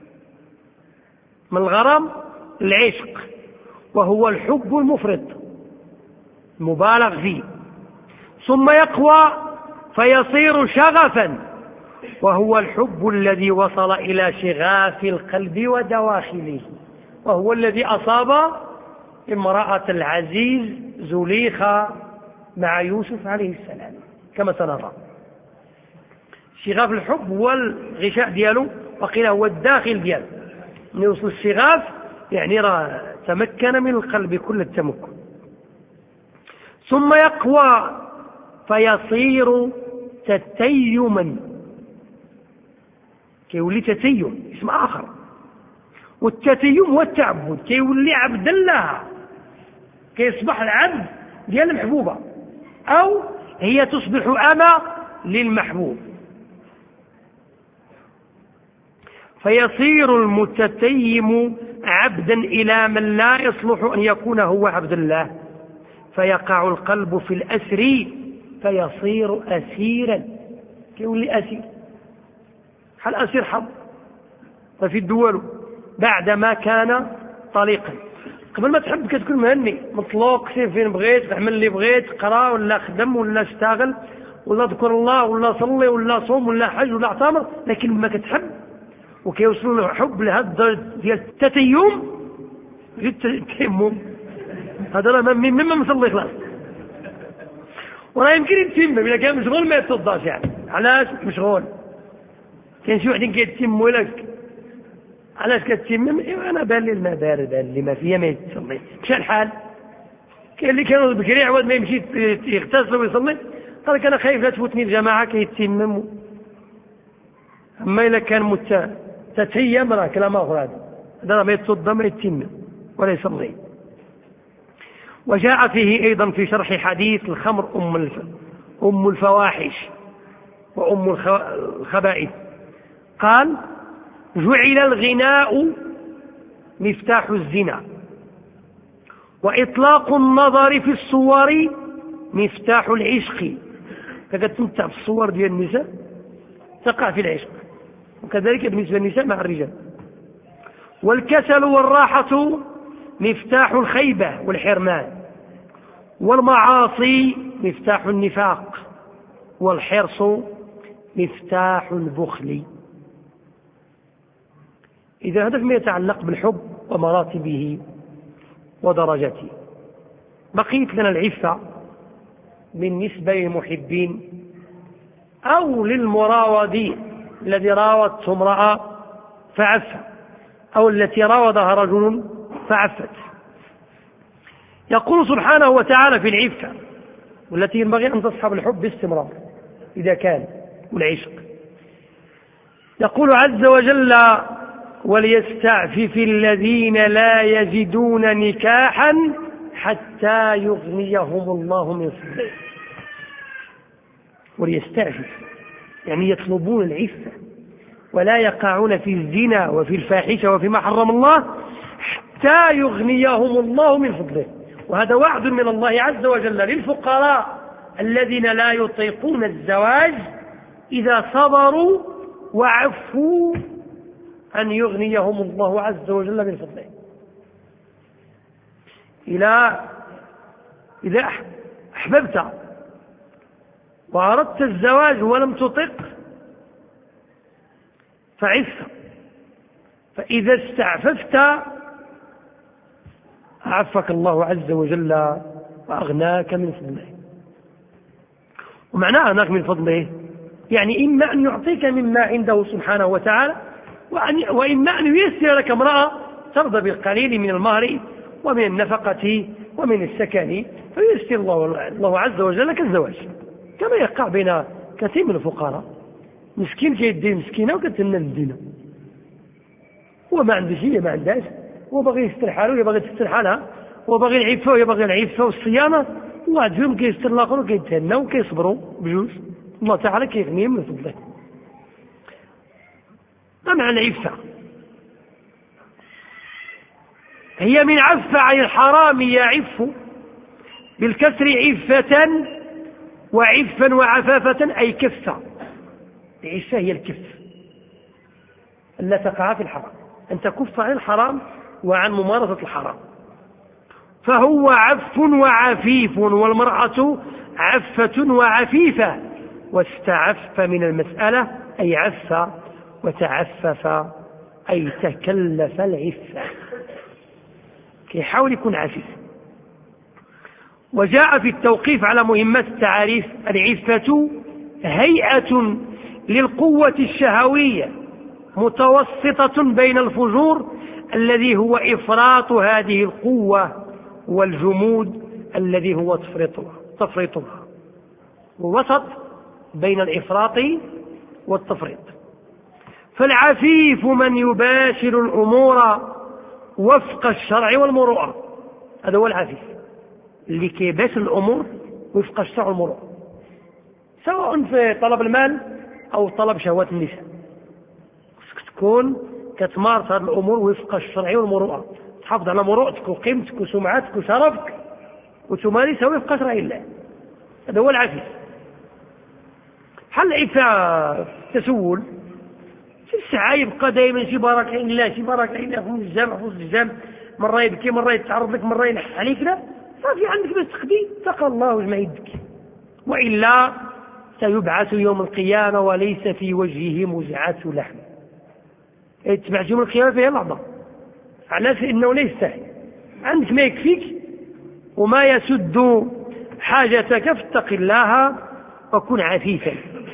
من الغرام العشق، وهو الحب المفرط المبالغ فيه. ثم يقوى فيصير شغفا، وهو الحب الذي وصل إلى شغاف القلب ودواخله، وهو الذي أصاب امرأة العزيز زليخة مع يوسف عليه السلام كما سنرى. شغاف الحب هو الغشاء دياله، وقيل هو الداخل دياله. من يوصل الشغاف يعني راه تمكن من القلب كل التمكن. ثم يقوى فيصير تتيما، كيولي تتيم اسم آخر، والتتيم هو التعبد، كيولي عبد الله، كيصبح العبد ديال المحبوبة، أو هي تصبح أمة للمحبوب. فيصير المتتيم عبدا إلى من لا يصلح أن يكون هو عبد الله، فيقع القلب في الأسر فيصير أسيرا، كيولي أسير حال أسير حظ ففي الدول بعدما كان طليقا. قبل ما تحب كتكون مهني مطلوق، سير فين بغيت، تعمل اللي بغيت، قرا ولا خدم ولا اشتغل ولا ذكر الله ولا صلي ولا صوم ولا حج ولا اعتمر. لكن لما كتحب وكيوصل له حب لهذا الدرجة ديال التتيم التيمم، هذا راه مما مصلي خلاص، وراه يمكن يتيمم الا كان مشغول ما يتصداش. يعني علاش مشغول؟ كاين شي واحد كيتيمم لك، علاش كتيمم؟ ايوا انا بان لي الماء بارد، بان لي ما فيا ما يتصلي، مشى الحال. كاين اللي كانوا بكري عوض ما يمشي يغتسل ويصلي قال لك انا خايف لا تفوتني الجماعه كيتيمم. اما الا كان مت تتيم راه كلام اخر، هذا هذا ما يتصدى ما يتيمم ولا يصلي. وجاء فيه ايضا في شرح حديث الخمر ام الف... ام الفواحش وام الخبائث، قال جعل الغناء مفتاح الزنا، وإطلاق النظر في الصور مفتاح العشق. فكتمتع في الصور ديال النساء تقع في العشق، وكذلك بالنسبة للنساء مع الرجال. والكسل والراحة مفتاح الخيبة والحرمان، والمعاصي مفتاح النفاق، والحرص مفتاح البخل. إذا هذا ما يتعلق بالحب ومراتبه ودرجاته. بقيت لنا العفة بالنسبة للمحبين أو للمراودين، الذي راودته امرأة فعفى، أو التي راودها رجل فعفت. يقول سبحانه وتعالى في العفة، والتي ينبغي أن تصحب الحب باستمرار إذا كان والعشق، يقول عز وجل وليستعفف الذين لا يجدون نكاحا حتى يغنيهم الله من فضله. وليستعفف يعني يطلبون العفة ولا يقعون في الزنا وفي الفاحشة وفيما حرم الله حتى يغنيهم الله من فضله. وهذا وعد من الله عز وجل للفقراء الذين لا يطيقون الزواج إذا صبروا وعفوا أن يغنيهم الله عز وجل من فضله. إلى إذا أحببت وأردت الزواج ولم تطق فعف، فإذا استعففت أعفك الله عز وجل وأغناك من فضله. ومعنى أغناك من فضله يعني إما أن يعطيك مما عنده سبحانه وتعالى، وإما أن ييسر لك امرأة ترضى بالقليل من المهر ومن النفقة ومن السكن، فييسر الله, الله عز وجل لك الزواج، كما يقع بين كثير من الفقراء. مسكين كيدي مسكينة وكتهنى للدينة، هو ما عنده شيء ما عندهاش، هو باغي يستر حاله وهي باغي تستر حالها، هو باغي العفة وهي باغي العفة والصيانة، واحد فيهم كيستر الآخر وكيتهنى وكيصبروا بجوج، الله تعالى كيغنيهم من فضله. ما معنى العفة؟ هي من عف عن الحرام يعف بالكسر عفة وعفا وعفافة أي كفة. العفة هي الكف، ألا تقع في الحرام، أن تكف عن الحرام وعن ممارسة الحرام. فهو عف وعفيف، والمرأة عفة وعفيفة، واستعف من المسألة أي عف وتعفف أي تكلف العفة، كيحاول يكون عفيف. وجاء في التوقيف على مهمات التعاريف: العفة هيئة للقوة الشهوية متوسطة بين الفجور الذي هو إفراط هذه القوة والجمود الذي هو تفريطها تفريطها ووسط بين الإفراط والتفريط. فالعفيف من يباشر الأمور وفق الشرع والمروءة، هذا هو العفيف اللي كيباشر الأمور وفق الشرع والمروءة، سواء في طلب المال أو طلب شهوات النساء. تكون كتمارس هذه الأمور وفق الشرع والمروءة، تحافظ على مروءتك وقيمتك وسمعتك وشرفك وتمارسها وفق شرع الله، هذا هو العفيف. حل العفة تسول في الساعة، يبقى دائما شي بارك الله شي بارك الله في الجامع في الجامع، مرة يبكي مرة يتعرض لك مرة ينح عليك، لا صافي عندك باش تقضي، اتقى الله وجمع يدك، وإلا سيبعث يوم القيامة وليس في وجهه مزعة لحم. تبع يوم القيامة فيها لحظة على إنه ليس سهل، عندك ما يكفيك وما يسد حاجتك، فاتق الله وكن عفيفا.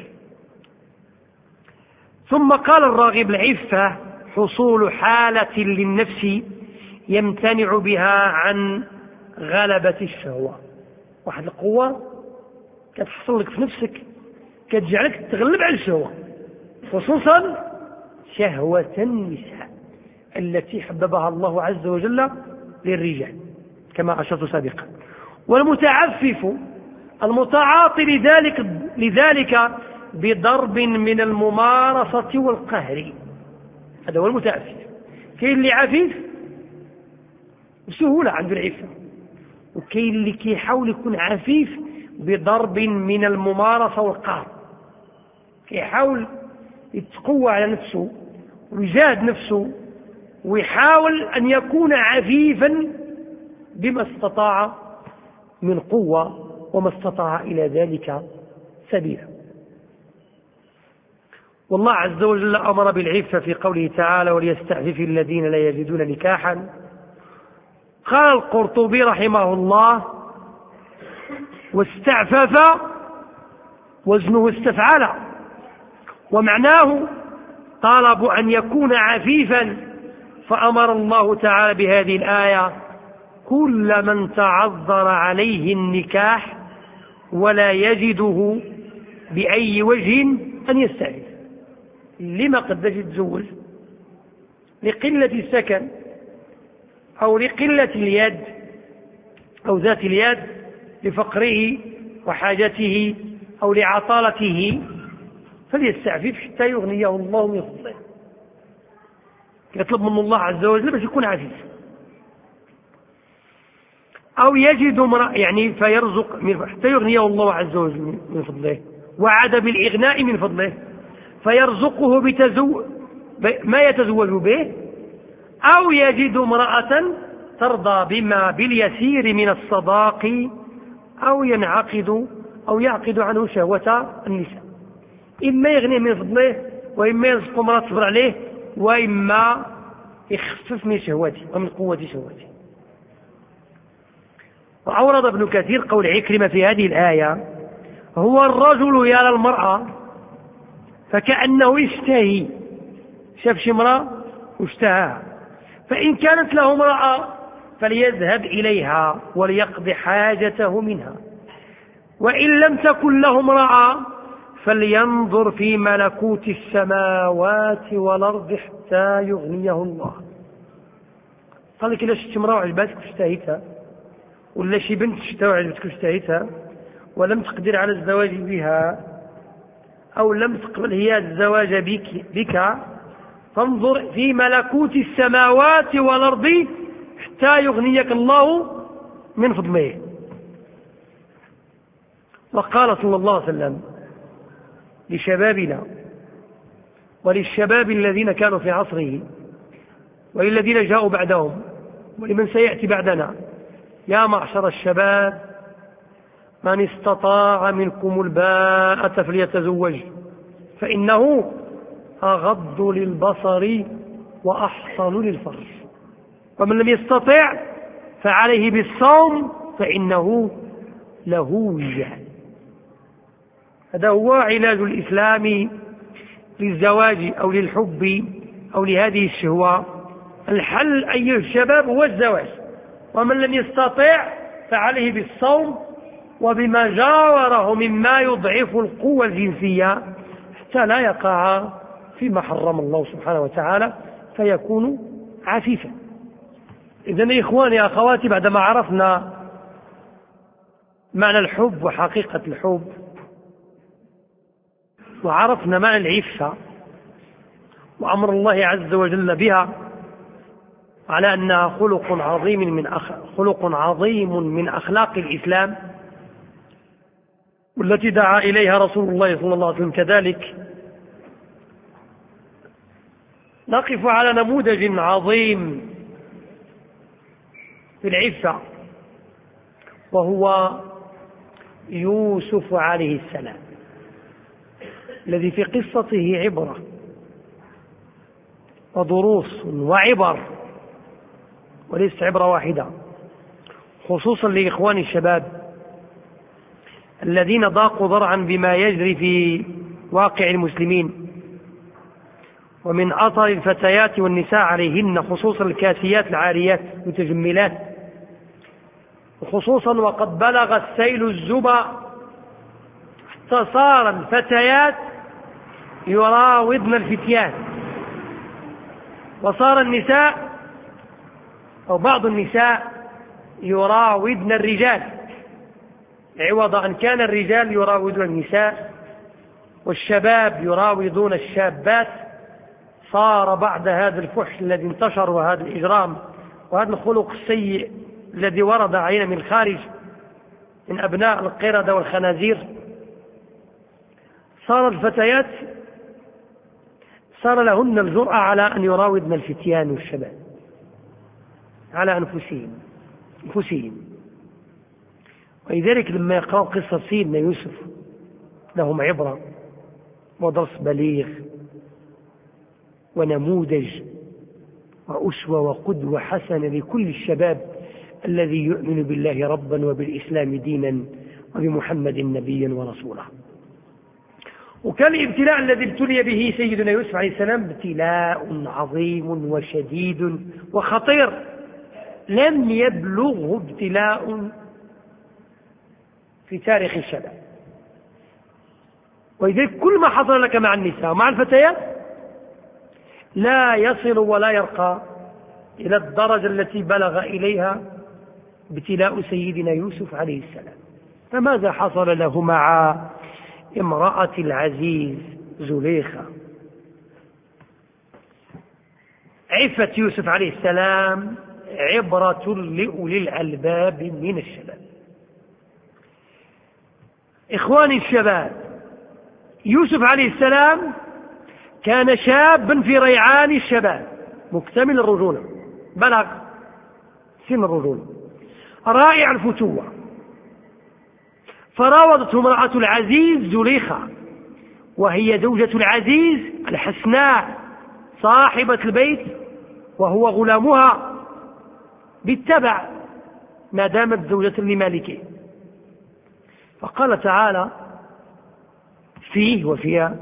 ثم قال الراغب: العفة حصول حالة للنفس يمتنع بها عن غلبة الشهوة، واحد القوة كتحصل لك في نفسك كتجعلك تغلب على الشهوة، خصوصا شهوة النساء التي حببها الله عز وجل للرجال كما أشرت سابقا. والمتعفف المتعاطي لذلك, لذلك بضرب من الممارسة والقهر، هذا هو المتعفف. كاين اللي عفيف بسهولة عنده العفة، وكاين اللي كيحاول يكون عفيف بضرب من الممارسة والقهر، كيحاول يتقوى على نفسه ويجاهد نفسه ويحاول أن يكون عفيفا بما استطاع من قوة وما استطاع إلى ذلك سبيلا. والله عز وجل أمر بالعفة في قوله تعالى: وليستعفف الذين لا يجدون نكاحا. قال القرطبي رحمه الله: واستعفف وزنه استفعل، ومعناه طلب أن يكون عفيفا، فأمر الله تعالى بهذه الآية كل من تعذر عليه النكاح ولا يجده بأي وجه أن يستعفف. لما قد يتزوج لقلة السكن أو لقلة اليد أو ذات اليد، لفقره وحاجته أو لعطالته، فليستعفف حتى يغنيه الله من فضله. يطلب من الله عز وجل باش يكون عفيف. أو يجد امرأة يعني فيرزق من حتى يغنيه الله عز وجل من فضله، وعد بالإغناء من فضله فيرزقه بتزو... ما يتزوج به، أو يجد امرأة ترضى بما باليسير من الصداق، أو ينعقد أو يعقد عنه شهوة النساء. إما يغنيه من فضله، وإما يرزق امرأة تصبر عليه، وإما يخفف من شهوته ومن قوة شهوته. وأورد ابن كثير قول عكرمة في هذه الآية: هو الرجل يرى المرأة فكأنه يشتهي، شاف شي امرأة واشتهاها، فإن كانت له امرأة فليذهب إليها وليقضي حاجته منها، وإن لم تكن له امرأة فلينظر في ملكوت السماوات والأرض حتى يغنيه الله. قال لك إلا شفت امرأة وعجبتك واشتهيتها، ولا شي بنت شفتها وعجبتك واشتهيتها ولم تقدر على الزواج بها، أو لم تقبل هي الزواج بك, بك فانظر في ملكوت السماوات والأرض حتى يغنيك الله من فضله. وقال صلى الله عليه وسلم لشبابنا وللشباب الذين كانوا في عصره وللذين جاءوا بعدهم ولمن سيأتي بعدنا: يا معشر الشباب، من استطاع منكم الباءة فليتزوج، فإنه أغض للبصر وأحصن للفرج، ومن لم يستطع فعليه بالصوم فإنه له وجه. هذا هو علاج الإسلام للزواج أو للحب أو لهذه الشهوة. الحل أيها الشباب هو الزواج، ومن لم يستطع فعليه بالصوم وبما جاوره مما يضعف القوة الجنسية حتى لا يقع فيما حرم الله سبحانه وتعالى فيكون عفيفا. إذن يا إخواني يا أخواتي، بعدما عرفنا معنى الحب وحقيقة الحب، وعرفنا معنى العفة وأمر الله عز وجل بها على أنها خلق عظيم من أخ... خلق عظيم من أخلاق الإسلام والتي دعا إليها رسول الله صلى الله عليه وسلم، كذلك نقف على نموذج عظيم في العفة، وهو يوسف عليه السلام، الذي في قصته عبرة ودروس وعبر، وليست عبرة واحدة، خصوصا لإخواني الشباب الذين ضاقوا ذرعا بما يجري في واقع المسلمين ومن أثر الفتيات والنساء عليهن، خصوصا الكاسيات العاريات المتجملات، وخصوصا وقد بلغ السيل الزبا حتى صار الفتيات يراودن الفتيان، وصار النساء أو بعض النساء يراودن الرجال، عوض أن كان الرجال يراودون النساء والشباب يراودون الشابات، صار بعد هذا الفحش الذي انتشر وهذا الإجرام وهذا الخلق السيء الذي ورد علينا من الخارج من أبناء القردة والخنازير، صار الفتيات صار لهن الجرأة على أن يراودن الفتيان والشباب على أنفسهم أنفسهم ولذلك لما يقرأوا قصة سيدنا يوسف لهم عبرة ودرس بليغ ونموذج وأسوة وقدوة حسنة لكل الشباب الذي يؤمن بالله ربا وبالإسلام دينا وبمحمد نبيا ورسولا. وكان الابتلاء الذي ابتلي به سيدنا يوسف عليه السلام ابتلاء عظيم وشديد وخطير لم يبلغه ابتلاء في تاريخ الشباب. ولذلك كل ما حصل لك مع النساء ومع الفتيات لا يصل ولا يرقى إلى الدرجة التي بلغ إليها ابتلاء سيدنا يوسف عليه السلام. فماذا حصل له مع امرأة العزيز زليخة؟ عفة يوسف عليه السلام عبرة لأولي الألباب من الشباب. إخواني الشباب، يوسف عليه السلام كان شابا في ريعان الشباب مكتمل الرجولة، بلغ سن الرجولة رائع الفتوة، فراودته امرأة العزيز زليخة وهي زوجة العزيز الحسناء صاحبة البيت وهو غلامها بالتبع ما دامت زوجة لمالكه. فقال تعالى فيه وفيها: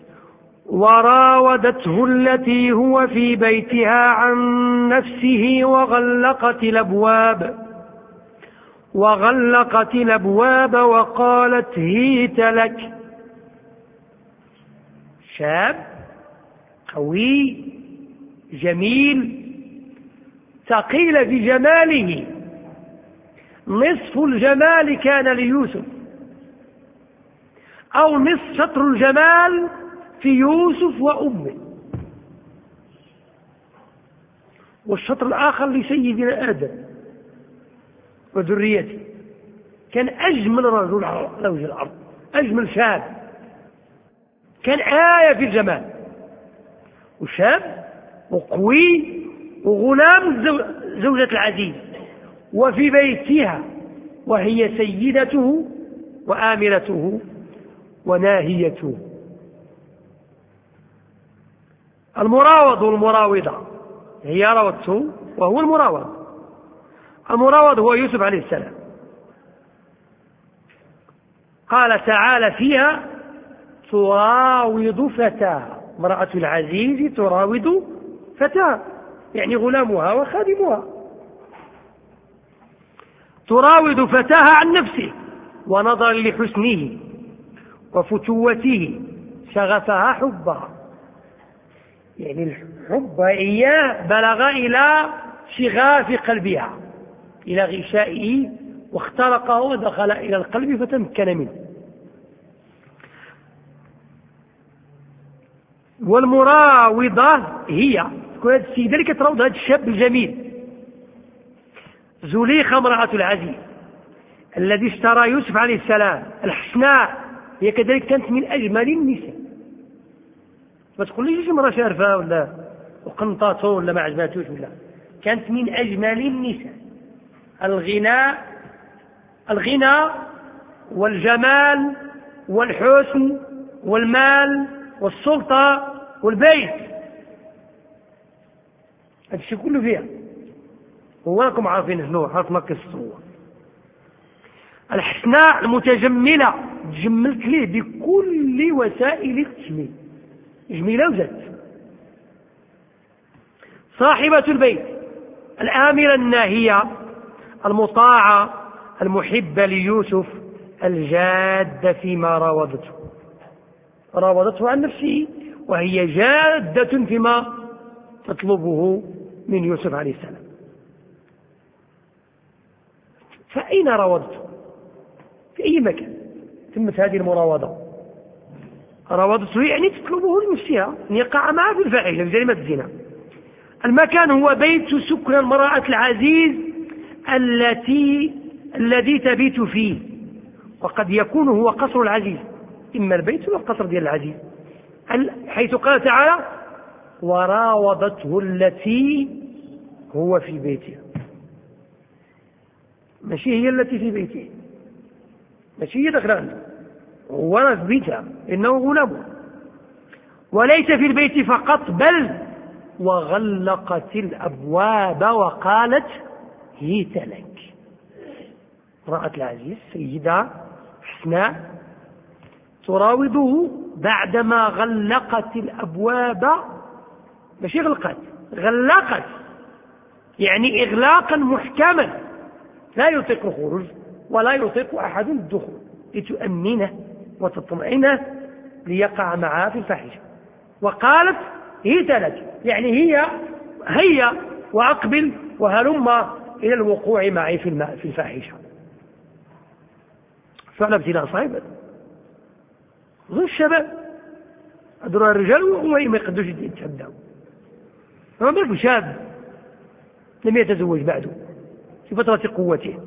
وراودته التي هو في بيتها عن نفسه وغلقت الأبواب وغلقت الأبواب وقالت هيت لك شاب قوي جميل ثقيل بجماله، نصف الجمال كان ليوسف، أو نصف شطر الجمال في يوسف وأمه، والشطر الآخر لسيدنا آدم وذريته. كان أجمل رجل على وجه الأرض، أجمل شاب، كان آية في الجمال، وشاب وقوي وغلام زوجة العزيز، وفي بيتها وهي سيدته وآمرته وناهيته. المراوض والمراوضة، هي راودته وهو المراوض. المراوض هو يوسف عليه السلام. قال تعالى فيها تراود فتاها، امرأة العزيز تراود فتاها، يعني غلامها وخادمها. تراود فتاها عن نفسه، ونظرا لحسنه وفتوته شغفها حبها، يعني الحب إياه بلغ إلى شغاف قلبها، إلى غشائه، واخترقه ودخل إلى القلب فتمكن منه. والمراوضة هي تكون هذه السيدة اللي كتراود هذا الشاب الجميل. زليخة امرأة العزيز الذي اشترى يوسف عليه السلام، الحسناء، هي كذلك كانت من أجمل النساء. ما تقوليش امرأة شارفة ولا وقنطاته ولا ما عجباتوش، ولا كانت من أجمل النساء. الغناء الغنى والجمال والحسن والمال والسلطة والبيت، هذا الشيء كله فيها. هواكم عارفين شنو حرف نقص الصور. الحسناء المتجملة، تجملت ليه بكل وسائل التجميل، جميلة وزت. صاحبة البيت، الآمرة الناهية، المطاعة، المحبة ليوسف، الجادة فيما راودته، راودته عن نفسه وهي جادة فيما تطلبه من يوسف عليه السلام. فأين راودته؟ في أي مكان تمت هذه المراوضة. راودته يعني تطلبه لنفسها أن يقع معها في الفاحشة، في جريمة الزنا. المكان هو بيت سكن المرأة العزيز التي الذي تبيت فيه، وقد يكون هو قصر العزيز، إما البيت ولا القصر ديال العزيز، حيث قال تعالى وراودته التي هو في بيتها. ماشي هي التي في بيته، ماشي هي دخل عنده، هو في بيتها إنه غلام. وليس في البيت فقط، بل وغلقت الأبواب وقالت هيت لك. امرأة العزيز سيدة حسناء تراوده بعدما غلقت الأبواب، ماشي غلقت، غلقت يعني إغلاقا محكما، لا يطيق الخروج ولا يطيق أحد الدخول، لتؤمنه وتطمئنه ليقع معها في الفاحشة. وقالت هيت لك، يعني هي هيا وأقبل وهلم إلى الوقوع معي في الماء في الفاحشة. فعلا ابتلاء صعب. غير الشباب أدرى الرجال وهم ما يقدوش يتحدوا، فما بالك شاب لم يتزوج بعده في فترة قوته.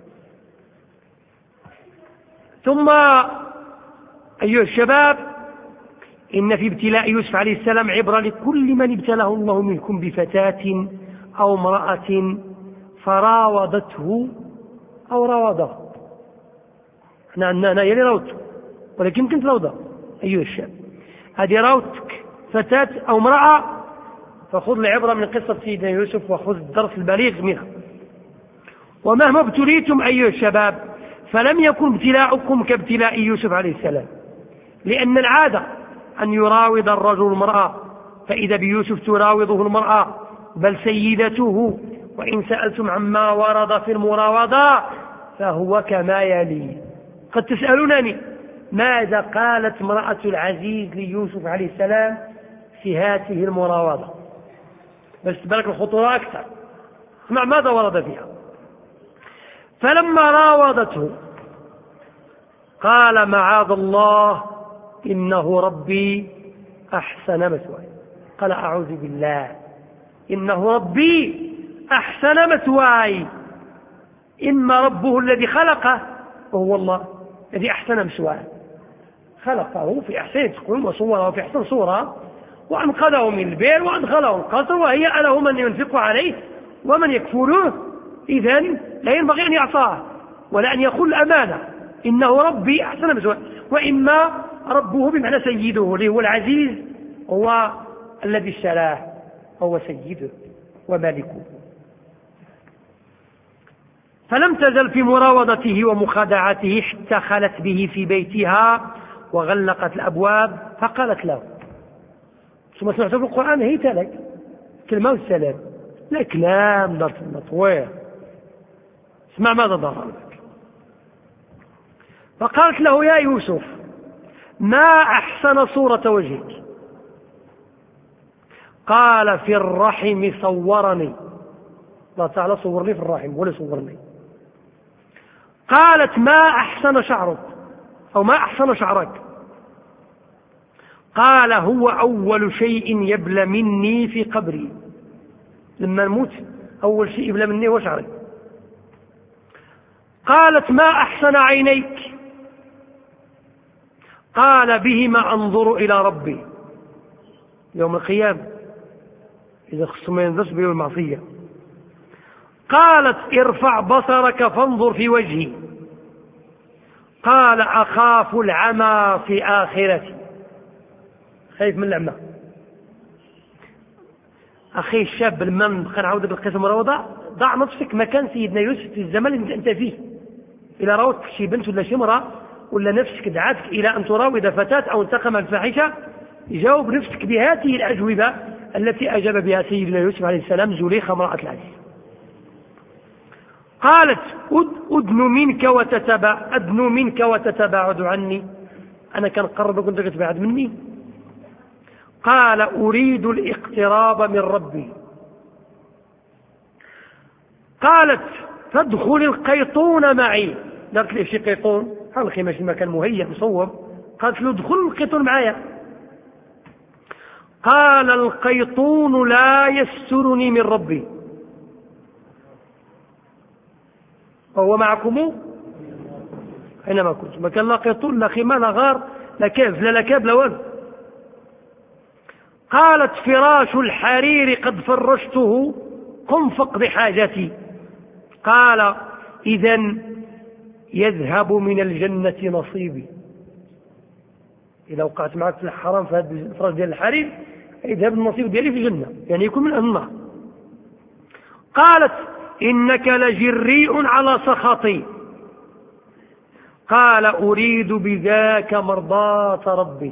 ثم أيها الشباب، إن في ابتلاء يوسف عليه السلام عبرة لكل من ابتلاه الله منكم بفتاة أو امرأة فراودته أو راوده. احنا أنا يلي راودته، ولكن كنت راوده. أيها الشاب، هذه راودتك فتاة أو امرأة، فخذ العبرة من قصة سيدنا يوسف وخذ الدرس البليغ منها. ومهما ابتليتم أيها الشباب فلم يكن ابتلاؤكم كابتلاء يوسف عليه السلام، لأن العادة أن يراود الرجل المرأة، فإذا بيوسف تراوضه المرأة بل سيدته. وإن سألتم عما ورد في المراوضة فهو كما يلي. قد تسألونني ماذا قالت امرأة العزيز ليوسف عليه السلام في هذه المراوضة، بس تبارك الخطورة أكثر. اسمع ماذا ورد فيها. فلما راودته قال معاذ الله إنه ربي أحسن مثواي. قال أعوذ بالله إنه ربي أحسن مثواي. إما ربه الذي خلقه وهو الله الذي أحسن مثواه، خلقه في أحسن تقويم وصوره في أحسن صورة، وأنقذه من البئر وأدخله القصر وهيأ له من ينفق عليه ومن يكفله. إذن لا ينبغي أن يعصاه ولا أن يخل أمانة. إنه ربي أحسن مثواه. وإما ربه بمعنى سيده اللي هو العزيز، هو الذي اشتراه، هو سيده ومالكه. فلم تزل في مراودته ومخادعته حتى خلت به في بيتها وغلقت الأبواب فقالت له. ثم سمعت في القرآن هيت لك كلمة والسلام، لا كلام دارت المطوير. اسمع ماذا ضرر لك. فقالت له يا يوسف ما أحسن صورة وجهك. قال في الرحم صورني. الله تعالى صورني في الرحم ولا صورني. قالت ما أحسن شعرك أو ما أحسن شعرك. قال هو أول شيء يبلى مني في قبري، لما نموت أول شيء يبلى مني هو شعري. قالت ما أحسن عينيك. قال بهما أنظر إلى ربي يوم القيامة إذا خصم ما ينظرش بيوم المعصية. قالت ارفع بصرك فانظر في وجهي. قال أخاف العمى في آخرتي، خايف من العمى. أخي الشاب لما نبقى نعاودك القصة مروضة، ضع نفسك مكان سيدنا يوسف في الزمن اللي أنت فيه. إلى راودك شي بنت ولا شي امرأة ولا نفسك دعاتك إلى أن تراود فتاة أو انتقم الفاحشة، جاوب نفسك بهذه الأجوبة التي أجاب بها سيدنا يوسف عليه السلام زليخة امرأة العزيز. قالت أدن منك وتتبع أدنو منك وتتباعد عني، أنا كان قربك كنت تبعد مني. قال أريد الاقتراب من ربي. قالت فادخل القيطون معي. قالت لي شي قيطون حلقي ماشي مكان مهيأ مصوب. قالت له ادخل القيطون معايا. قال القيطون لا يسترني من ربي. وهو معكم أينما كنت، ما كان لا قيطون لا خيمة لا غار لا كيف لا لكاب لا وزن. قالت فراش الحرير قد فرشته قم فاقض حاجتي. قال إذن يذهب من الجنة نصيبي. إذا وقعت معك في الحرام في هذا الفراش ديال الحرير يذهب النصيب ديالي في الجنة، يعني يكون من أهل النار. قالت إنك لجريء على سخطي. قال أريد بذاك مرضاة ربي،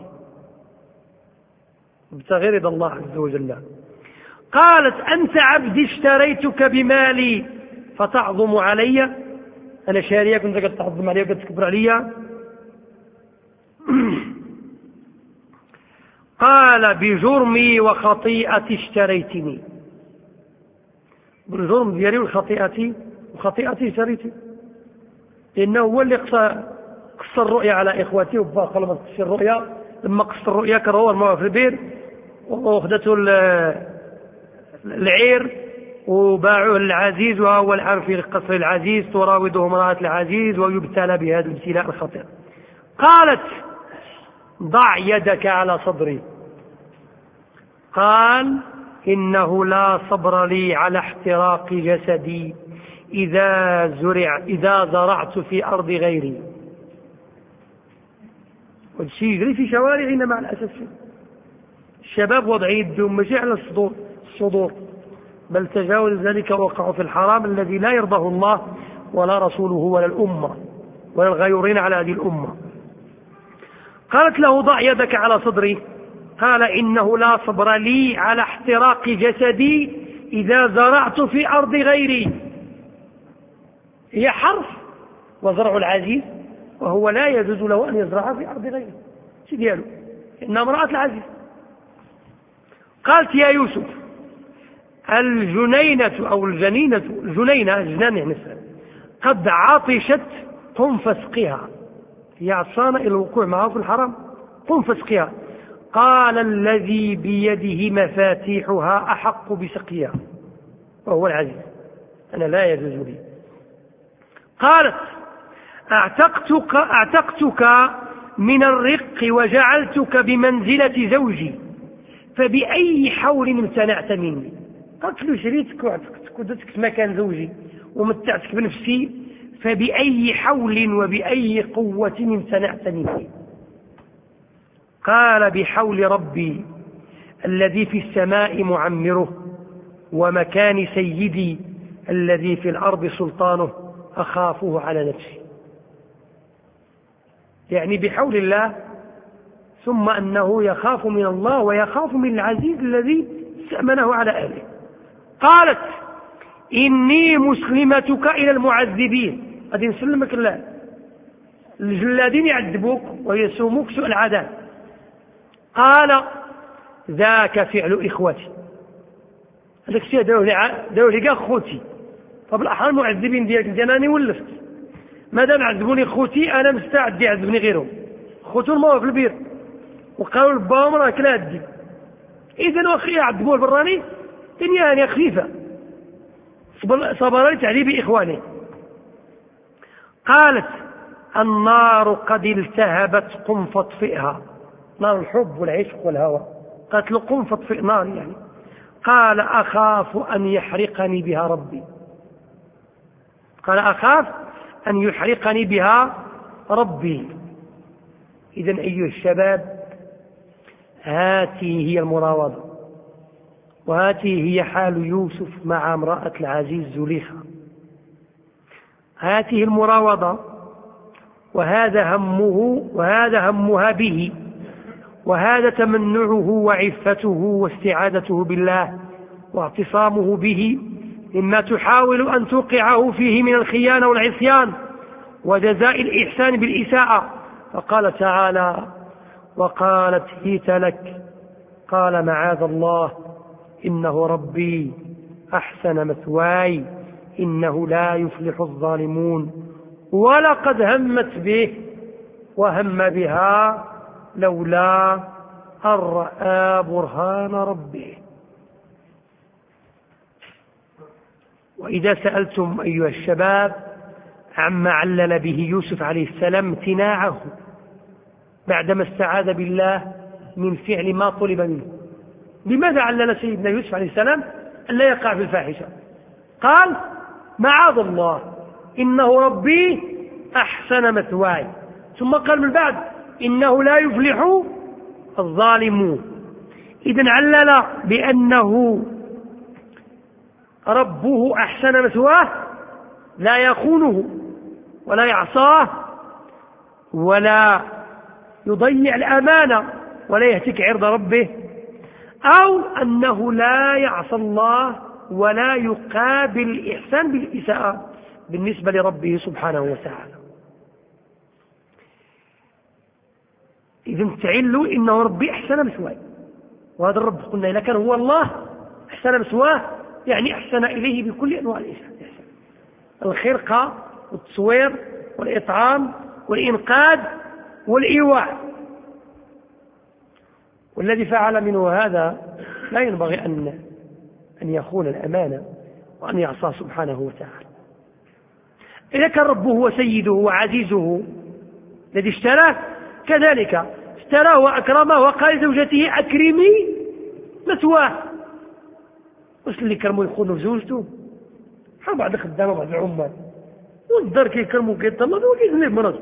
ابتغي رضا الله عز وجل. قالت أنت عبدي اشتريتك بمالي فتعظم علي، أنا شارية كنت قد تعظم علي وقد تكبر علي. قال بجرمي وخطيئتي اشتريتني، بالجرم ديالي وخطيئتي وخطيئتي اشتريتني، لأنه هو اللي قص الرؤيا على إخوتي وباقى لما قص الرؤيا، لما قص الرؤيا كرهوه الماء في البير وأخذته العير وباعوه للعزيز، وهو الآن في قصر العزيز تراوده امرأة العزيز ويبتلى بهذا الابتلاء الخطير. قالت ضع يدك على صدري. قال إنه لا صبر لي على احتراق جسدي إذا زرع إذا زرعت في أرض غيري. والشيء يجري في شوارعنا مع الأسف. الشباب وضع يدهم ماشي على الصدور الصدور بل تجاوز ذلك وقعوا في الحرام الذي لا يرضاه الله ولا رسوله ولا الأمة ولا الغيورين على هذه الأمة. قالت له ضع يدك على صدري. قال إنه لا صبر لي على احتراق جسدي إذا زرعت في أرض غيري. هي حرف وزرع العزيز وهو لا يجوز له أن يزرع في أرض غيره شي ديالو إنها امرأة العزيز. قالت يا يوسف الجنينة أو الجنينة الجنينة جنان يعني قد عطشت قم فاسقها، هي عطشانة إلى الوقوع معه في الحرام، قم فاسقها. قال الذي بيده مفاتيحها أحق بسقيها وهو العزيز أنا لا يجوز لي. قالت اعتقتك, اعتقتك من الرق وجعلتك بمنزلة زوجي فبأي حول امتنعت مني. قالت له شريتك وعتقتك ودتك مكان زوجي ومتعتك بنفسي فبأي حول وبأي قوة امتنعت مني. قال بحول ربي الذي في السماء معمره ومكان سيدي الذي في الأرض سلطانه أخافه على نفسي، يعني بحول الله ثم أنه يخاف من الله ويخاف من العزيز الذي استأمنه على أهله. قالت إني مسلمتك إلى المعذبين، قد نسلمك الله الجلادين يعذبوك ويسوموك سوء العذاب. قال ذاك فعل إخوتي، هذاك الشيء داوه لي خوتي، فبالأحرى المعذبين ديالك جناني ولفت، مادام عذبوني خوتي أنا مستعد يعذبني غيرهم. خوتو الماء في البير وقالوا لباهم راه كلا هدي، إذن وخي يعذبوه البراني دنيا هانية خفيفة صبر لتعذيب إخواني. قالت النار قد التهبت قم فاطفئها، نار الحب والعشق والهوى، قالت له قم فاطفئ نار يعني. قال أخاف أن يحرقني بها ربي، قال أخاف أن يحرقني بها ربي. إذن أيها الشباب هذه هي المراوضة، وهذه هي حال يوسف مع امرأة العزيز زليخة. هذه المراوضة وهذا همه وهذا همها به، وهذا تمنعه وعفته واستعادته بالله واعتصامه به مما تحاول أن توقعه فيه من الخيانة والعصيان وجزاء الإحسان بالإساءة. فقال تعالى وقالت هيت لك قال معاذ الله إنه ربي أحسن مثواي إنه لا يفلح الظالمون ولقد همت به وهم بها لولا أن رأى برهان ربه. وإذا سألتم أيها الشباب عما علل به يوسف عليه السلام امتناعه بعدما استعاذ بالله من فعل ما طلب منه، لماذا علل سيدنا يوسف عليه السلام أن لا يقع في الفاحشة؟ قال معاذ الله إنه ربي أحسن مثواي، ثم قال من بعد إنه لا يفلح الظالمون. إذن علل بأنه ربه أحسن مثواه لا يخونه ولا يعصاه ولا يضيع الأمانة ولا يهتك عرض ربه، أو أنه لا يعصى الله ولا يقابل الإحسان بالإساءة بالنسبة لربه سبحانه وتعالى. إذن تعلوا إنه ربي أحسن مثواي، وهذا الرب قلنا إذا كان هو الله أحسن مثواه يعني أحسن إليه بكل أنواع الإحسان، الخرقة والتصوير والإطعام والإنقاذ والإيواء. والذي فعل منه هذا لا ينبغي أن أن يخون الأمانة وأن يعصى سبحانه وتعالى. إذا كان ربه هو سيده وعزيزه الذي اشتراه كذلك اشتراه وأكرمه وقال زوجته أكرمي مثواه. وش اللي كرموا يخونوا في زوجته؟ حال بعض الخدامة بعض العمال والدار كيكرموا كيطلبوا وكيزني بمرض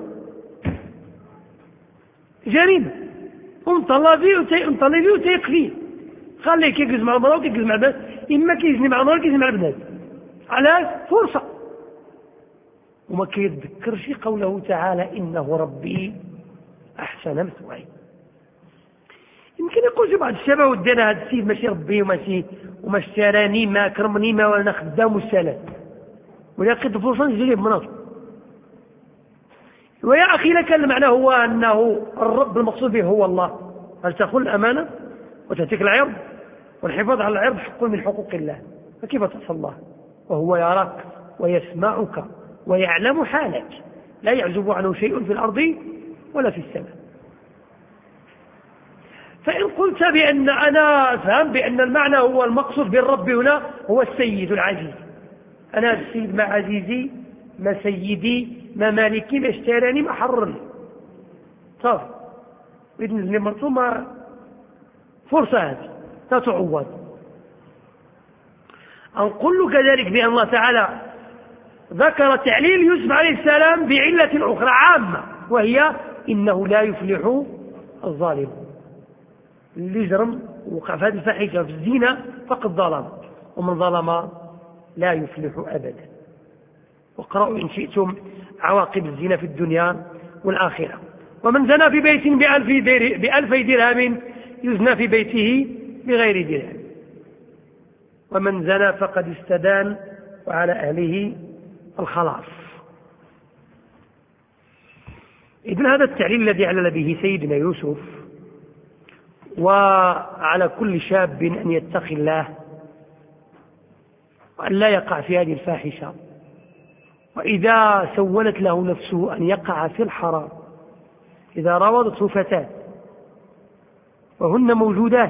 جريمة، ومطلع فيه ومطلع فيه وتيق فيه، خليه كيجلس مع المرأة وكيجلس مع البنات، إما كيزني مع المرأة كيزني مع البنات، على فرصة. وما كيتذكرش قوله تعالى إنه ربي أحسن مثواي. يمكن يقول شي بعض الشباب ودينا هذا السيد ماشي ربي وماشي وما اشتراني ما أكرمني ما ولا خدام والسلام، ولكن فرصة نجري بمناطق. ويا أخي لك المعنى هو أنه الرب المقصود به هو الله، هل تخون الأمانة وتهتك العرض، والحفاظ على العرض حق من حقوق الله، فكيف تعصى الله وهو يراك ويسمعك ويعلم حالك، لا يعزب عنه شيء في الأرض ولا في السماء. فإن قلت بأن أنا أفهم بأن المعنى هو المقصود بالرب هنا هو السيد العزيز، أنا السيد ما عزيزي ما سيدي ما مالكي ما اشتراني ما حررني، صافي بإذن الله مرسومة فرصة هذه لا تعوض. أنقل كذلك بأن الله تعالى ذكر تعليل يوسف عليه السلام بعلة أخرى عامة، وهي إنه لا يفلح الظالم. اللي جرم وقع في هذه الفاحشة في الزنا فقد ظلم، ومن ظلم لا يفلح أبدا. واقرأوا إن شئتم عواقب الزنا في الدنيا والآخرة. ومن زنى في بيت بألفي درهم يزنى في بيته بغير درهم، ومن زنى فقد استدان وعلى أهله الخلاص. إذن هذا التعليل الذي علل به سيدنا يوسف، وعلى كل شاب أن يتقي الله وأن لا يقع في هذه الفاحشة، وإذا سولت له نفسه أن يقع في الحرام، إذا راودته فتاة وهن موجودات،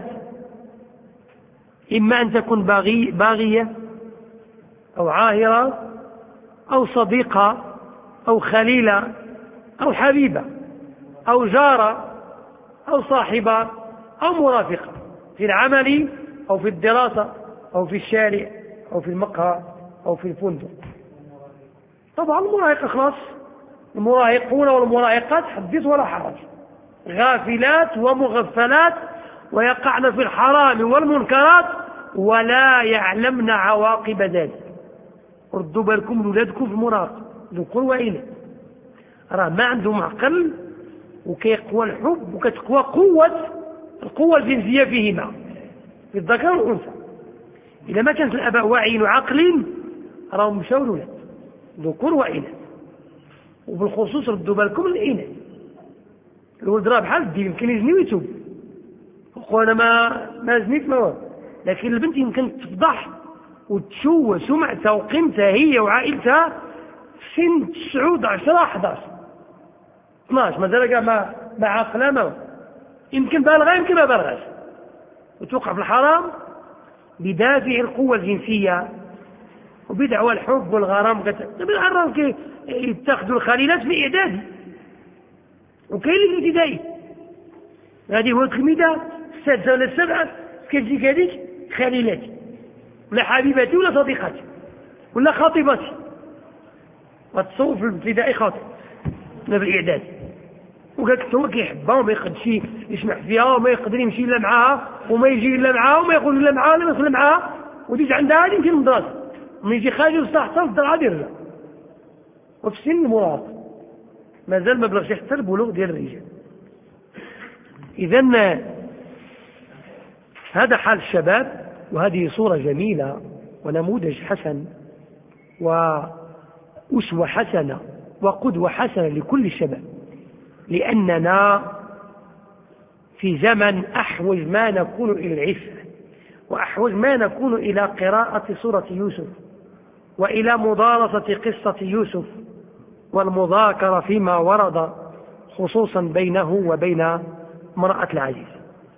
إما أن تكون باغي باغية أو عاهرة أو صديقة أو خليلة أو حبيبة أو جارة أو صاحبة أو مرافقة في العمل أو في الدراسة أو في الشارع أو في المقهى أو في الفندق. طبعا المراهق خلاص، المراهقون والمراهقات حدث ولا حرج، غافلات ومغفلات ويقعن في الحرام والمنكرات ولا يعلمن عواقب ذلك. ردوا بالكم لولادكم في المراهقة ذكور وإناث، راه ما عندهم عقل وكيقوى الحب وكتقوى قوة القوة الجنسية فيهما في الذكر والأنثى. إذا ما كانت الآباء واعيين وعاقلين راهم مشاو الولاد ذكور وإناث، وبالخصوص ردوا بالكم الإناث. الولد راه بحال الدين يمكن يزني ويتوب، وانا ما ما زنيت ما هو، لكن البنت يمكن تفضح وتشوه سمعتها وقيمتها هي وعائلتها في سن تسعود عشرة أحداش اثناش مازال كاع ما ما عاقله ما هو، يمكن بالغه يمكن ما بالغاش، وتوقع في الحرام بدافع القوة الجنسية وبدعوى الحب والغرام. بالحرام يتخذوا الخليلات في إعدادي وكاين اللي في الابتدائي، هذه هو التلميذة السادسة ولا السبعة كتجيك هذيك خليلاتي ولا حبيبتي ولا صديقتي ولا خطيبتي، وتصوف في الابتدائي خاطئ ولا في الإعداد، وقالك هو كيحبها وما يقدرش يسمع فيها وما يقدر يمشي إلا معاها وما يجي إلا معاها وما يقول إلا معاها ولا ما يصل معاها، وديج عندها هذه يمكن المدرسة وما يجي خارج يصلح حتى الدار عاد يرجع، وفي سن المراهقة مازال ما بلغش حتى البلوغ ديال الرجال. إذن هذا حال الشباب، وهذه صورة جميلة ونموذج حسن وأسوة حسنة وقدوة حسنة لكل الشباب، لأننا في زمن أحوج ما نكون إلى العفة، وأحوج ما نكون إلى قراءة سورة يوسف وإلى مدارسة قصة يوسف والمذاكرة فيما ورد خصوصا بينه وبين امرأة العزيز.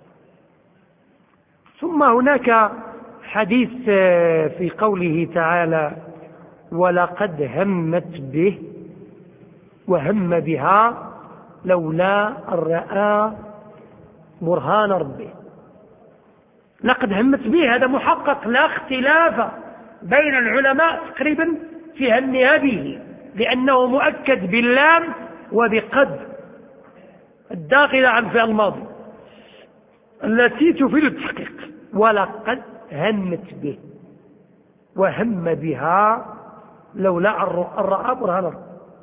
ثم هناك حديث في قوله تعالى ولقد همت به وهم بها لولا أن رأى برهان ربه. لقد همت به هذا محقق، لا اختلاف بين العلماء تقريبا في همها به، لأنه مؤكد باللام وبقد الداخلة عن فعل الماضي التي تفيد التحقيق. ولقد همت به وهم بها لولا أن رأى برهان ربه.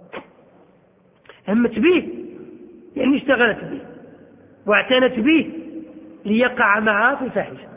همت به يعني اشتغلت به واعتنت به ليقع معها في الفاحشة،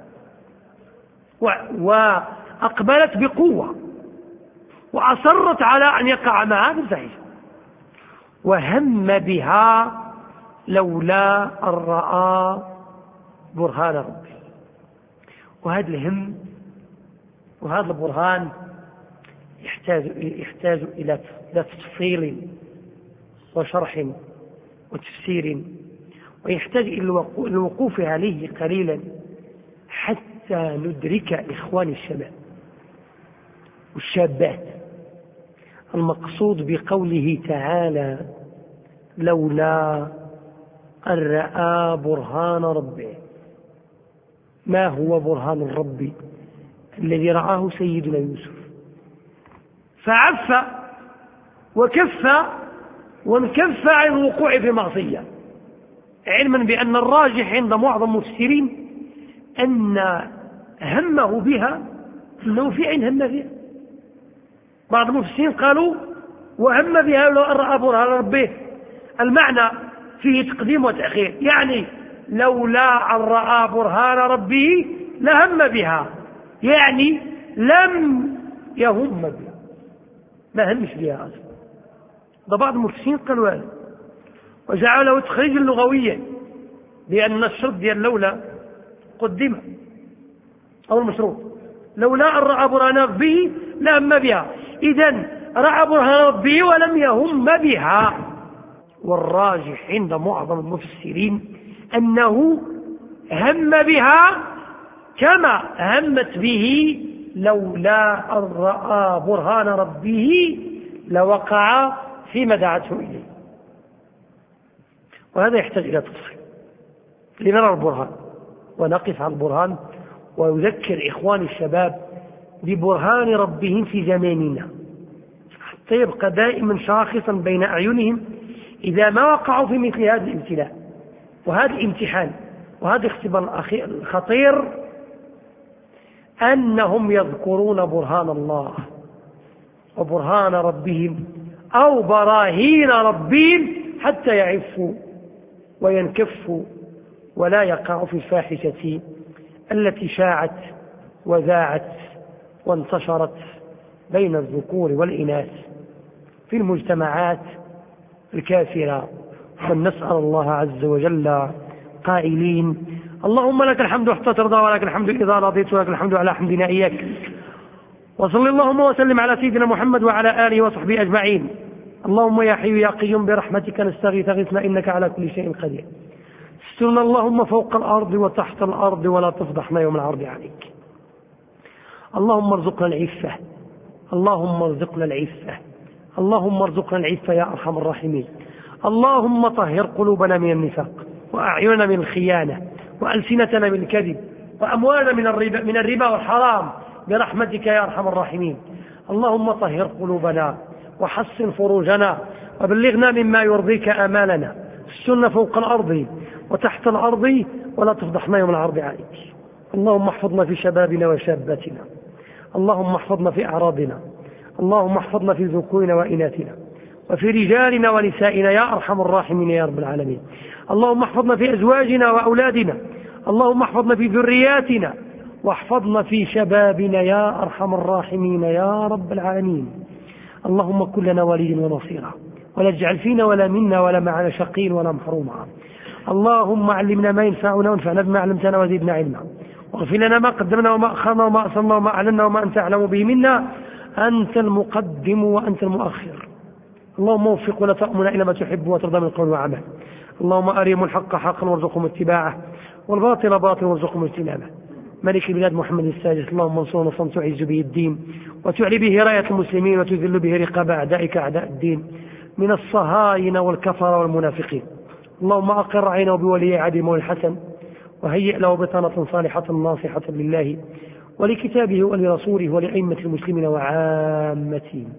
وأقبلت بقوة وأصرت على أن يقع معها في الفاحشة، وهم بها لولا أن رأى برهان ربه. وهذا الهم وهذا البرهان يحتاج, يحتاج إلى تفصيل وشرح وتفسير، ويحتاج إلى الوقوف عليه قليلا حتى ندرك إخوان الشباب والشابات المقصود بقوله تعالى لولا أن رأى برهان ربه. ما هو برهان الرب الذي رآه سيدنا يوسف فعف وكف وانكف عن الوقوع في معصية، علما بأن الراجح عند معظم المفسرين أن همه بها أنه في عين هم بها. بعض المفسرين قالوا وهم بها لو أن رأى برهان ربه، المعنى فيه تقديم وتأخير، يعني لولا أن رأى برهان ربه لهم بها، يعني لم يهم بها، ما همش بها أصلا. ده بعض المفسرين قالوا هذا وجعله تخريجا لغويا، لأن الشرط ديال لولا قدم أو المشروط، لولا أن رأى برهان ربه لهم بها، إذن رأى برهان ربه ولم يهم بها. والراجح عند معظم المفسرين أنه هم بها كما همت به لولا أن رأى برهان ربه لوقع فيما دعته إليه. وهذا يحتاج إلى تفصيل لنرى البرهان ونقف على البرهان ويذكر إخوان الشباب ببرهان ربهم في زماننا حتى يبقى دائما شاخصا بين أعينهم إذا ما وقعوا في مثل هذا الابتلاء وهذا الامتحان وهذا الاختبار الخطير، أنهم يذكرون برهان الله وبرهان ربهم أو براهين ربهم حتى يعفوا وينكفوا ولا يقعوا في الفاحشة التي شاعت وذاعت وانتشرت بين الذكور والإناث في المجتمعات الكافرة. فنسأل الله عز وجل قائلين اللهم لك الحمد حتى ترضى ولك الحمد إذا رضيت ولك الحمد على حمدنا إياك. وصل اللهم وسلم على سيدنا محمد وعلى آله وصحبه أجمعين. اللهم يا حي يا قيوم برحمتك نستغيث غثنا إنك على كل شيء قدير. استرنا اللهم فوق الأرض وتحت الأرض ولا تفضحنا يوم العرض عليك. اللهم ارزقنا العفة، اللهم ارزقنا العفة، اللهم ارزقنا العفة يا أرحم الراحمين. اللهم طهر قلوبنا من النفاق وأعيننا من الخيانة وألسنتنا من الكذب وأموالنا من الربا, من الربا والحرام برحمتك يا أرحم الراحمين. اللهم طهر قلوبنا وحسن فروجنا وبلغنا مما يرضيك آمالنا. استرنا فوق الأرض وتحت الأرض ولا تفضحنا يوم العرض عليك. اللهم احفظنا في شبابنا وشاباتنا، اللهم احفظنا في أعراضنا، اللهم احفظنا في ذكورنا وإناثنا وفي رجالنا ونسائنا يا أرحم الراحمين يا رب العالمين. اللهم احفظنا في أزواجنا وأولادنا، اللهم احفظنا في ذرياتنا واحفظنا في شبابنا يا أرحم الراحمين يا رب العالمين. اللهم كن لنا وليا ونصيرا ولا تجعل فينا ولا منا ولا معنا شقيا ولا محروما. اللهم علمنا ما ينفعنا وانفعنا بما علمتنا وزدنا علما، واغفر لنا ما قدمنا وما أخرنا وما أسررنا وما أعلنا وما أنت أعلم به منا، أنت المقدم وأنت المؤخر. اللهم وفق ولا تأمنا إلى ما تحب وترضى من قول وعمل. اللهم أريهم الحق حقا وارزقهم اتباعه والباطل باطلا وارزقهم اجتنابه. ملك البلاد محمد السادس اللهم انصر نصرا تعز به الدين وتعلي به راية المسلمين وتذل به رقاب أعدائك أعداء الدين من الصهاينة والكفر والمنافقين. اللهم أقر عينه بولي عهده المولى الحسن وهيئ له بطانة صالحة ناصحة لله ولكتابه ولرسوله ولأئمة المسلمين وعامتهم.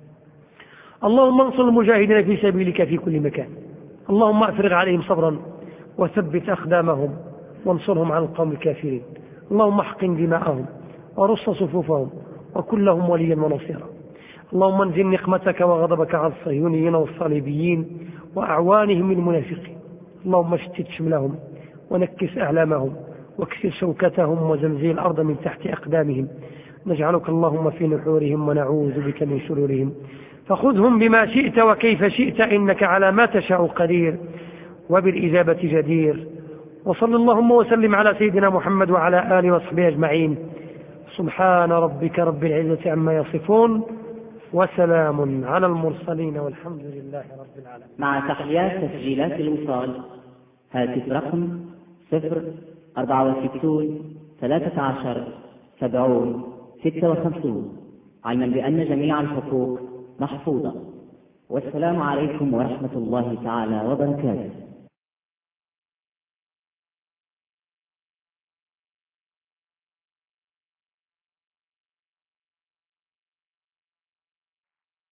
اللهم انصر المجاهدين في سبيلك في كل مكان. اللهم أفرغ عليهم صبرا وثبت أقدامهم وانصرهم على القوم الكافرين. اللهم احقن دماءهم ورص صفوفهم وكن لهم وليا ونصيرا. اللهم انزل نقمتك وغضبك على الصهيونيين والصليبيين وأعوانهم المنافقين. اللهم اشتت شملهم ونكس أعلامهم واكسر شوكتهم وزلزل الأرض من تحت أقدامهم نجعلك اللهم في نحورهم ونعوذ بك من شرورهم، فخذهم بما شئت وكيف شئت، إنك على ما تشاء قدير وبالإجابة جدير. وصل اللهم وسلم على سيدنا محمد وعلى آله وصحبه أجمعين. سبحان ربك رب العزة عما يصفون، وسلام على المرسلين، والحمد لله رب العالمين. مع تحيات تسجيلات الوصال، هاتف رقم صفر أربعة وستون ثلاثة عشر سبعون ستة وخمسون، علما بأن جميع الحقوق محفوظة. والسلام عليكم ورحمة الله تعالى وبركاته.